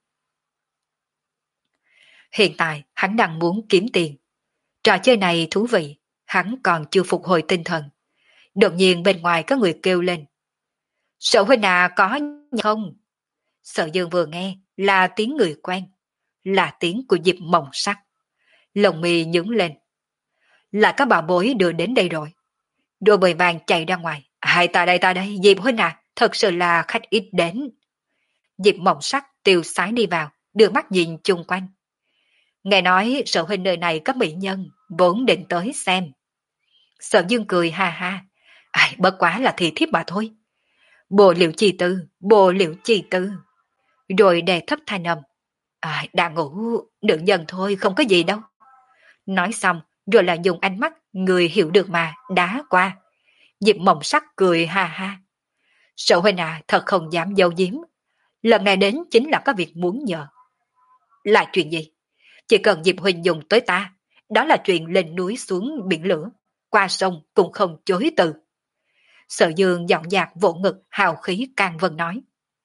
Hiện tại hắn đang muốn kiếm tiền. Trò chơi này thú vị, hắn còn chưa phục hồi tinh thần. Đột nhiên bên ngoài có người kêu lên. Sở huynh à có không? Sở Dương vừa nghe là tiếng người quen, là tiếng của Diệp Mộng Sắc. Lồng mi nhướng lên. Là các bảo bối đưa đến đây rồi. Đôi bời vàng chạy ra ngoài. Hai ta đây ta đây, Diệp huynh à, thật sự là khách ít đến. Diệp Mộng Sắc tiêu sái đi vào, đưa mắt nhìn chung quanh. Nghe nói sở huynh nơi này có mỹ nhân, vốn định tới xem. Sở Dương cười ha ha. Ai, bất quá là thị thiếp mà thôi. Bộ liệu chi tư, bộ liệu chi tư. Rồi đề thấp thanh âm. À, đã ngủ, nữ nhân thôi, không có gì đâu. Nói xong, rồi lại dùng ánh mắt, người hiểu được mà, đá qua. Diệp Mộng Sắc cười ha ha. Sở huynh à, thật không dám giấu giếm. Lần này đến chính là có việc muốn nhờ. Là chuyện gì? Chỉ cần Diệp huynh dùng tới ta, đó là chuyện lên núi xuống biển lửa, qua sông cũng không chối từ. Sở Dương dọn dạc vỗ ngực hào khí càng vân nói.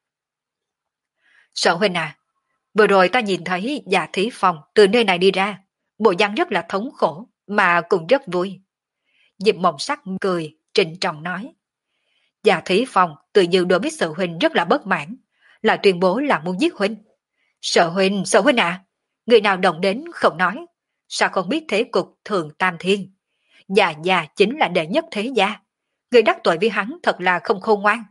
Sở huynh à, vừa rồi ta nhìn thấy Dạ Thí Phong từ nơi này đi ra, bộ dáng rất là thống khổ, mà cũng rất vui. Diệp Mộng Sắc cười, trịnh trọng nói. Dạ Thí Phong tự như đối với Sở huynh rất là bất mãn, là tuyên bố là muốn giết huynh. Sở huynh, Sở huynh à, người nào động đến không nói, sao không biết thế cục thường tam thiên. Dạ già chính là đệ nhất thế gia, người đắc tội với hắn thật là không khôn ngoan.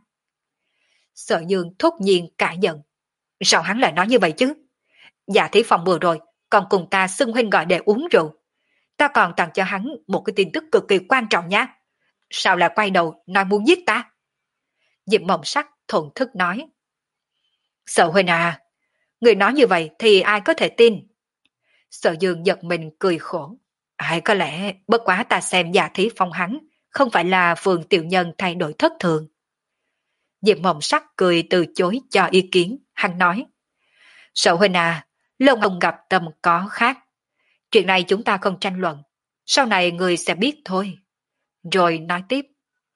Sở Dương thốt nhiên cả giận. Sao hắn lại nói như vậy chứ? Dạ Thí Phong vừa rồi còn cùng ta xưng huynh gọi để uống rượu. Ta còn tặng cho hắn một cái tin tức cực kỳ quan trọng nha. Sao lại quay đầu nói muốn giết ta? Diệp Mộng Sắc thổn thức nói. Sở huynh à, người nói như vậy thì ai có thể tin? Sở Dương giật mình cười khổ. Ai có lẽ bất quá ta xem Dạ Thí Phong hắn không phải là phường tiểu nhân thay đổi thất thường. Diệp Mộng Sắc cười từ chối cho ý kiến, hắn nói. Sở huynh à, lông hồng gặp tầm có khác. Chuyện này chúng ta không tranh luận, sau này người sẽ biết thôi. Rồi nói tiếp.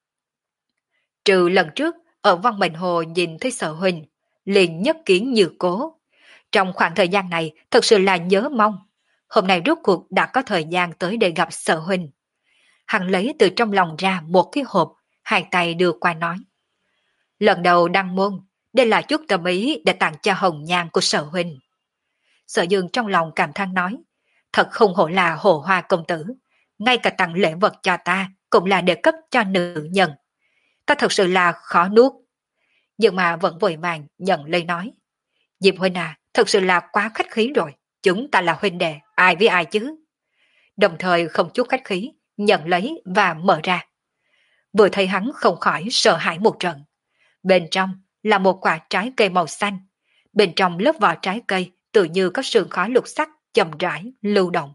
Trừ lần trước, ở Văn Mệnh Hồ nhìn thấy Sở huynh, liền nhất kiến như cố. Trong khoảng thời gian này, thật sự là nhớ mong. Hôm nay rốt cuộc đã có thời gian tới để gặp Sở huynh. Hắn lấy từ trong lòng ra một cái hộp, hai tay đưa qua nói. Lần đầu đăng môn, đây là chút tâm ý để tặng cho hồng nhan của Sở huynh. Sở Dương trong lòng cảm thán nói, thật không hổ là Hồ Hoa công tử, ngay cả tặng lễ vật cho ta cũng là để cấp cho nữ nhân. Ta thật sự là khó nuốt. Nhưng mà vẫn vội vàng nhận lấy nói. Diệp huynh à, thật sự là quá khách khí rồi, chúng ta là huynh đệ, ai với ai chứ? Đồng thời không chút khách khí, nhận lấy và mở ra. Vừa thấy hắn không khỏi sợ hãi một trận. Bên trong là một quả trái cây màu xanh, bên trong lớp vỏ trái cây tự như có sương khói lục sắc chậm rãi lưu động.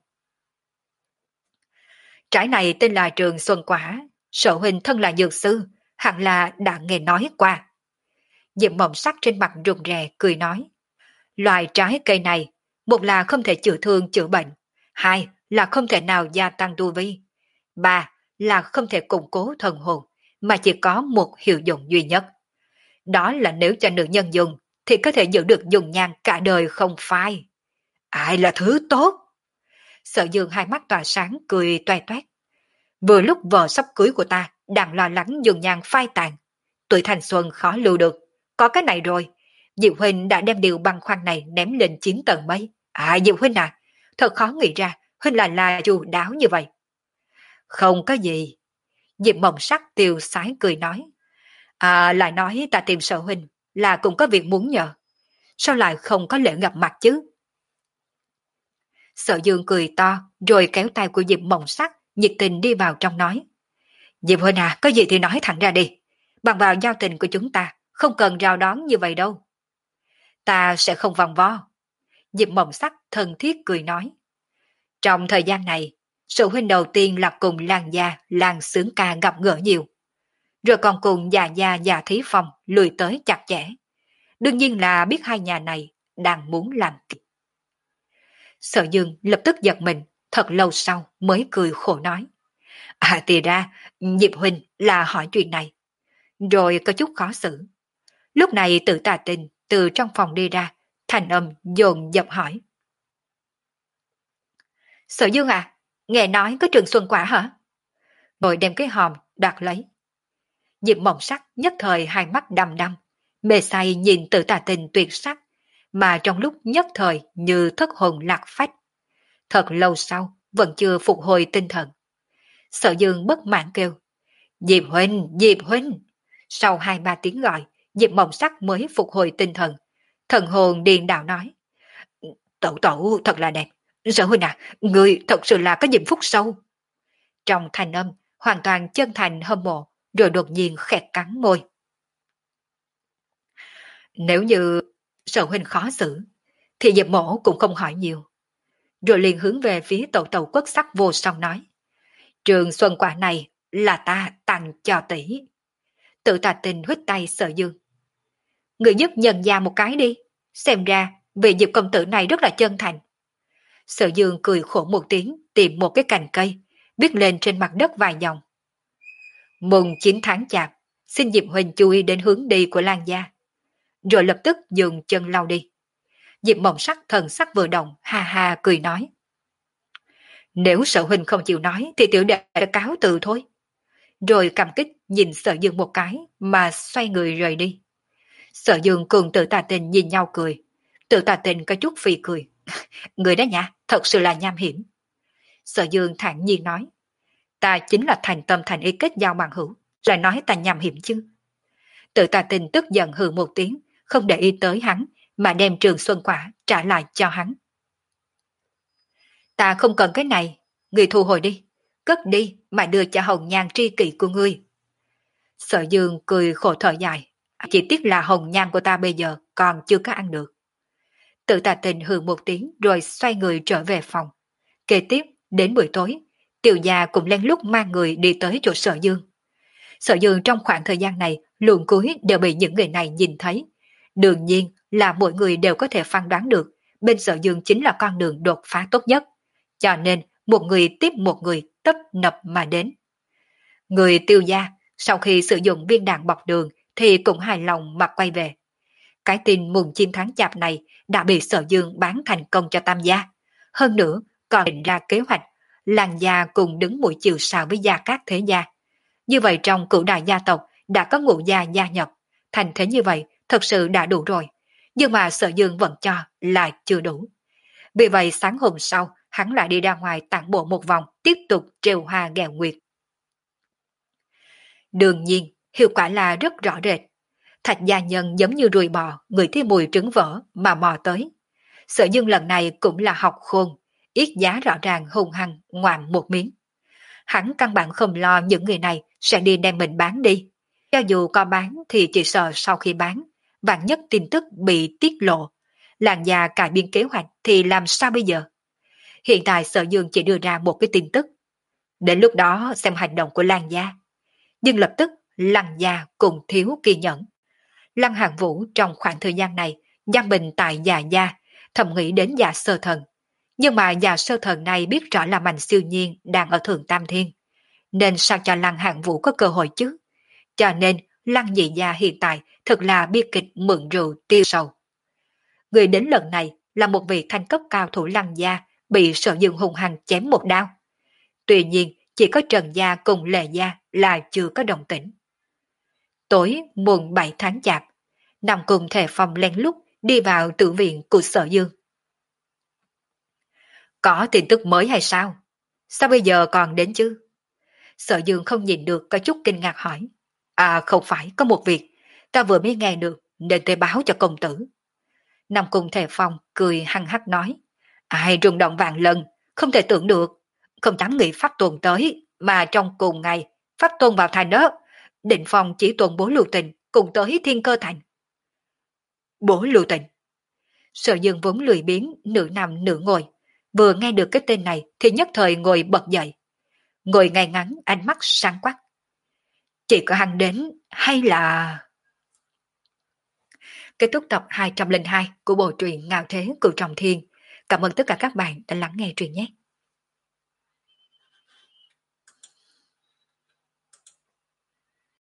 Trái này tên là Trường Xuân Quả, Sở huynh thân là dược sư, hẳn là đã nghe nói qua. Diệp Mộng Sắc trên mặt rụt rè cười nói, loài trái cây này, một là không thể chữa thương chữa bệnh, hai là không thể nào gia tăng tu vi, ba là không thể củng cố thần hồn, mà chỉ có một hiệu dụng duy nhất. Đó là nếu cho nữ nhân dùng thì có thể giữ được dùng nhan cả đời không phai. Ai là thứ tốt? Sở Dương hai mắt tỏa sáng cười toe toét. Vừa lúc vợ sắp cưới của ta đang lo lắng dùng nhan phai tàn. Tuổi thanh xuân khó lưu được. Có cái này rồi. Diệu Huynh đã đem điều băn khoăn này ném lên chín tầng mây. À Diệu Huynh à, thật khó nghĩ ra Huynh là là chu đáo như vậy. Không có gì. Diệp Mộng Sắc tiêu sái cười nói. À lại nói ta tìm Sở Huynh là cũng có việc muốn nhờ. Sao lại không có lễ gặp mặt chứ? Sở Dương cười to rồi kéo tay của Diệp Mộng Sắc nhiệt tình đi vào trong nói. Diệp Huynh à, có gì thì nói thẳng ra đi. Bằng vào giao tình của chúng ta, không cần rào đón như vậy đâu. Ta sẽ không vòng vo. Diệp Mộng Sắc thân thiết cười nói. Trong thời gian này, sự huynh đầu tiên là cùng Lan Gia, Lan Sướng Ca gặp gỡ nhiều. Rồi còn cùng già gia già Thí Phong lùi tới chặt chẽ. Đương nhiên là biết hai nhà này đang muốn làm kịch. Sở Dương lập tức giật mình, thật lâu sau mới cười khổ nói. À thì ra, Diệp Huynh là hỏi chuyện này. Rồi có chút khó xử. Lúc này Tử Tà Tình từ trong phòng đi ra, thành âm dồn dập hỏi. Sở Dương à, nghe nói có trường xuân quả hả? Rồi đem cái hòm đoạt lấy. Diệp Mộng Sắc nhất thời hai mắt đăm đăm, mê say nhìn Tử Tà Tình tuyệt sắc, mà trong lúc nhất thời như thất hồn lạc phách. Thật lâu sau vẫn chưa phục hồi tinh thần. Sở Dương bất mãn kêu. Diệp Huynh, Diệp Huynh. Sau hai ba tiếng gọi, Diệp Mộng Sắc mới phục hồi tinh thần. Thần hồn điên đạo nói. Tẩu tẩu thật là đẹp. Sở Huynh à, người thật sự là có diễm phúc sâu. Trong thanh âm, hoàn toàn chân thành hâm mộ, rồi đột nhiên khẹt cắn môi. Nếu như Sở Huynh khó xử, thì Diệp Mỗ cũng không hỏi nhiều. Rồi liền hướng về phía tẩu tẩu quất sắc vô song nói. Trường xuân quả này là ta tặng cho tỷ. Tự Tà Tình huýt tay Sở Dương. Người giúp nhận ra một cái đi. Xem ra vị Diệp công tử này rất là chân thành. Sở Dương cười khổ một tiếng, tìm một cái cành cây, viết lên trên mặt đất vài dòng. Mùng chín tháng chạp, xin Diệp Huynh chú ý đến hướng đi của Lan gia. Rồi lập tức dừng chân lau đi. Diệp Mộng Sắc thần sắc vừa động, ha ha cười nói. Nếu Sở Huynh không chịu nói thì tiểu đệ đã cáo từ thôi. Rồi cầm kích nhìn Sở Dương một cái mà xoay người rời đi. Sở Dương cùng Tự Tà Tình nhìn nhau cười. Tự Tà Tình có chút phì cười. Người đó nhã, thật sự là nham hiểm. Sở Dương thản nhiên nói. Ta chính là thành tâm thành ý kết giao bằng hữu, lại nói ta nham hiểm chứ. Tự Tà Tình tức giận hừ một tiếng, không để ý tới hắn, mà đem trường xuân quả trả lại cho hắn. Ta không cần cái này, người thu hồi đi, cất đi mà đưa cho hồng nhan tri kỷ của ngươi. Sở Dương cười khổ thở dài, chỉ tiếc là hồng nhan của ta bây giờ còn chưa có ăn được. Tự Tà Tình hừ một tiếng rồi xoay người trở về phòng. Kế tiếp, đến buổi tối, Tiểu Gia cũng lén lút mang người đi tới chỗ Sở Dương. Sở Dương trong khoảng thời gian này luồn cuối đều bị những người này nhìn thấy. Đương nhiên là mỗi người đều có thể phán đoán được bên Sở Dương chính là con đường đột phá tốt nhất. Cho nên một người tiếp một người tấp nập mà đến. Người Tiêu Gia sau khi sử dụng viên đạn bọc đường thì cũng hài lòng mà quay về. Cái tin mùng chín tháng chạp này đã bị Sở Dương bán thành công cho Tam Gia. Hơn nữa còn định ra kế hoạch Lan gia cùng đứng mũi chiều sào với Gia Cát Thế Gia. Như vậy trong cửu đại gia tộc đã có ngũ gia gia nhập. Thành thế như vậy thật sự đã đủ rồi. Nhưng mà Sở Dương vẫn cho là chưa đủ. Vì vậy sáng hôm sau hắn lại đi ra ngoài tản bộ một vòng, tiếp tục trêu hoa ghẹo nguyệt. Đương nhiên, hiệu quả là rất rõ rệt. Thạch gia nhân giống như ruồi bò, người thi mùi trứng vỡ mà mò tới. Sở Dương lần này cũng là học khôn, yết giá rõ ràng hung hăng ngoạm một miếng. Hắn căn bản không lo những người này sẽ đi đem mình bán đi. Cho dù có bán thì chỉ sợ sau khi bán, vạn nhất tin tức bị tiết lộ. Làng già cải biên kế hoạch thì làm sao bây giờ? Hiện tại Sở Dương chỉ đưa ra một cái tin tức. Đến lúc đó xem hành động của Lan gia. Nhưng lập tức Lăng gia cùng thiếu kỳ nhẫn. Lăng Hàn Vũ trong khoảng thời gian này giam bình tại già gia, thầm nghĩ đến già sơ thần. Nhưng mà già sơ thần này biết rõ là Mạnh Siêu Nhiên đang ở Thượng Tam Thiên. Nên sao cho Lăng Hàn Vũ có cơ hội chứ? Cho nên Lăng nhị gia hiện tại thật là bi kịch mượn rượu tiêu sầu. Người đến lần này là một vị thanh cấp cao thủ Lăng gia bị Sở Dương hung hăng chém một đao. Tuy nhiên, chỉ có Trần gia cùng Lệ gia là chưa có đồng tĩnh. Tối mùng bảy tháng chạp, nằm cùng Thề Phong lén lút đi vào tử viện của Sở Dương. Có tin tức mới hay sao? Sao bây giờ còn đến chứ? Sở Dương không nhìn được có chút kinh ngạc hỏi. À không phải, có một việc, ta vừa mới nghe được nên tôi báo cho công tử. Nằm cùng Thề Phong cười hăng hắc nói. Ai rung động vạn lần, không thể tưởng được. Không dám nghĩ Pháp Tuần tới, mà trong cùng ngày, Pháp Tuần vào thành đó. Định Phong chỉ tuần bố lưu tình, cùng tới Thiên Cơ Thành. Bố lưu tình. Sở Dương vốn lười biếng, nửa nằm nửa ngồi. Vừa nghe được cái tên này thì nhất thời ngồi bật dậy. Ngồi ngay ngắn, ánh mắt sáng quắc. Chỉ có hắn đến hay là... Kết thúc tập hai trăm lẻ hai của bộ truyện Ngạo Thế Cửu Trọng Thiên. Cảm ơn tất cả các bạn đã lắng nghe truyện nhé.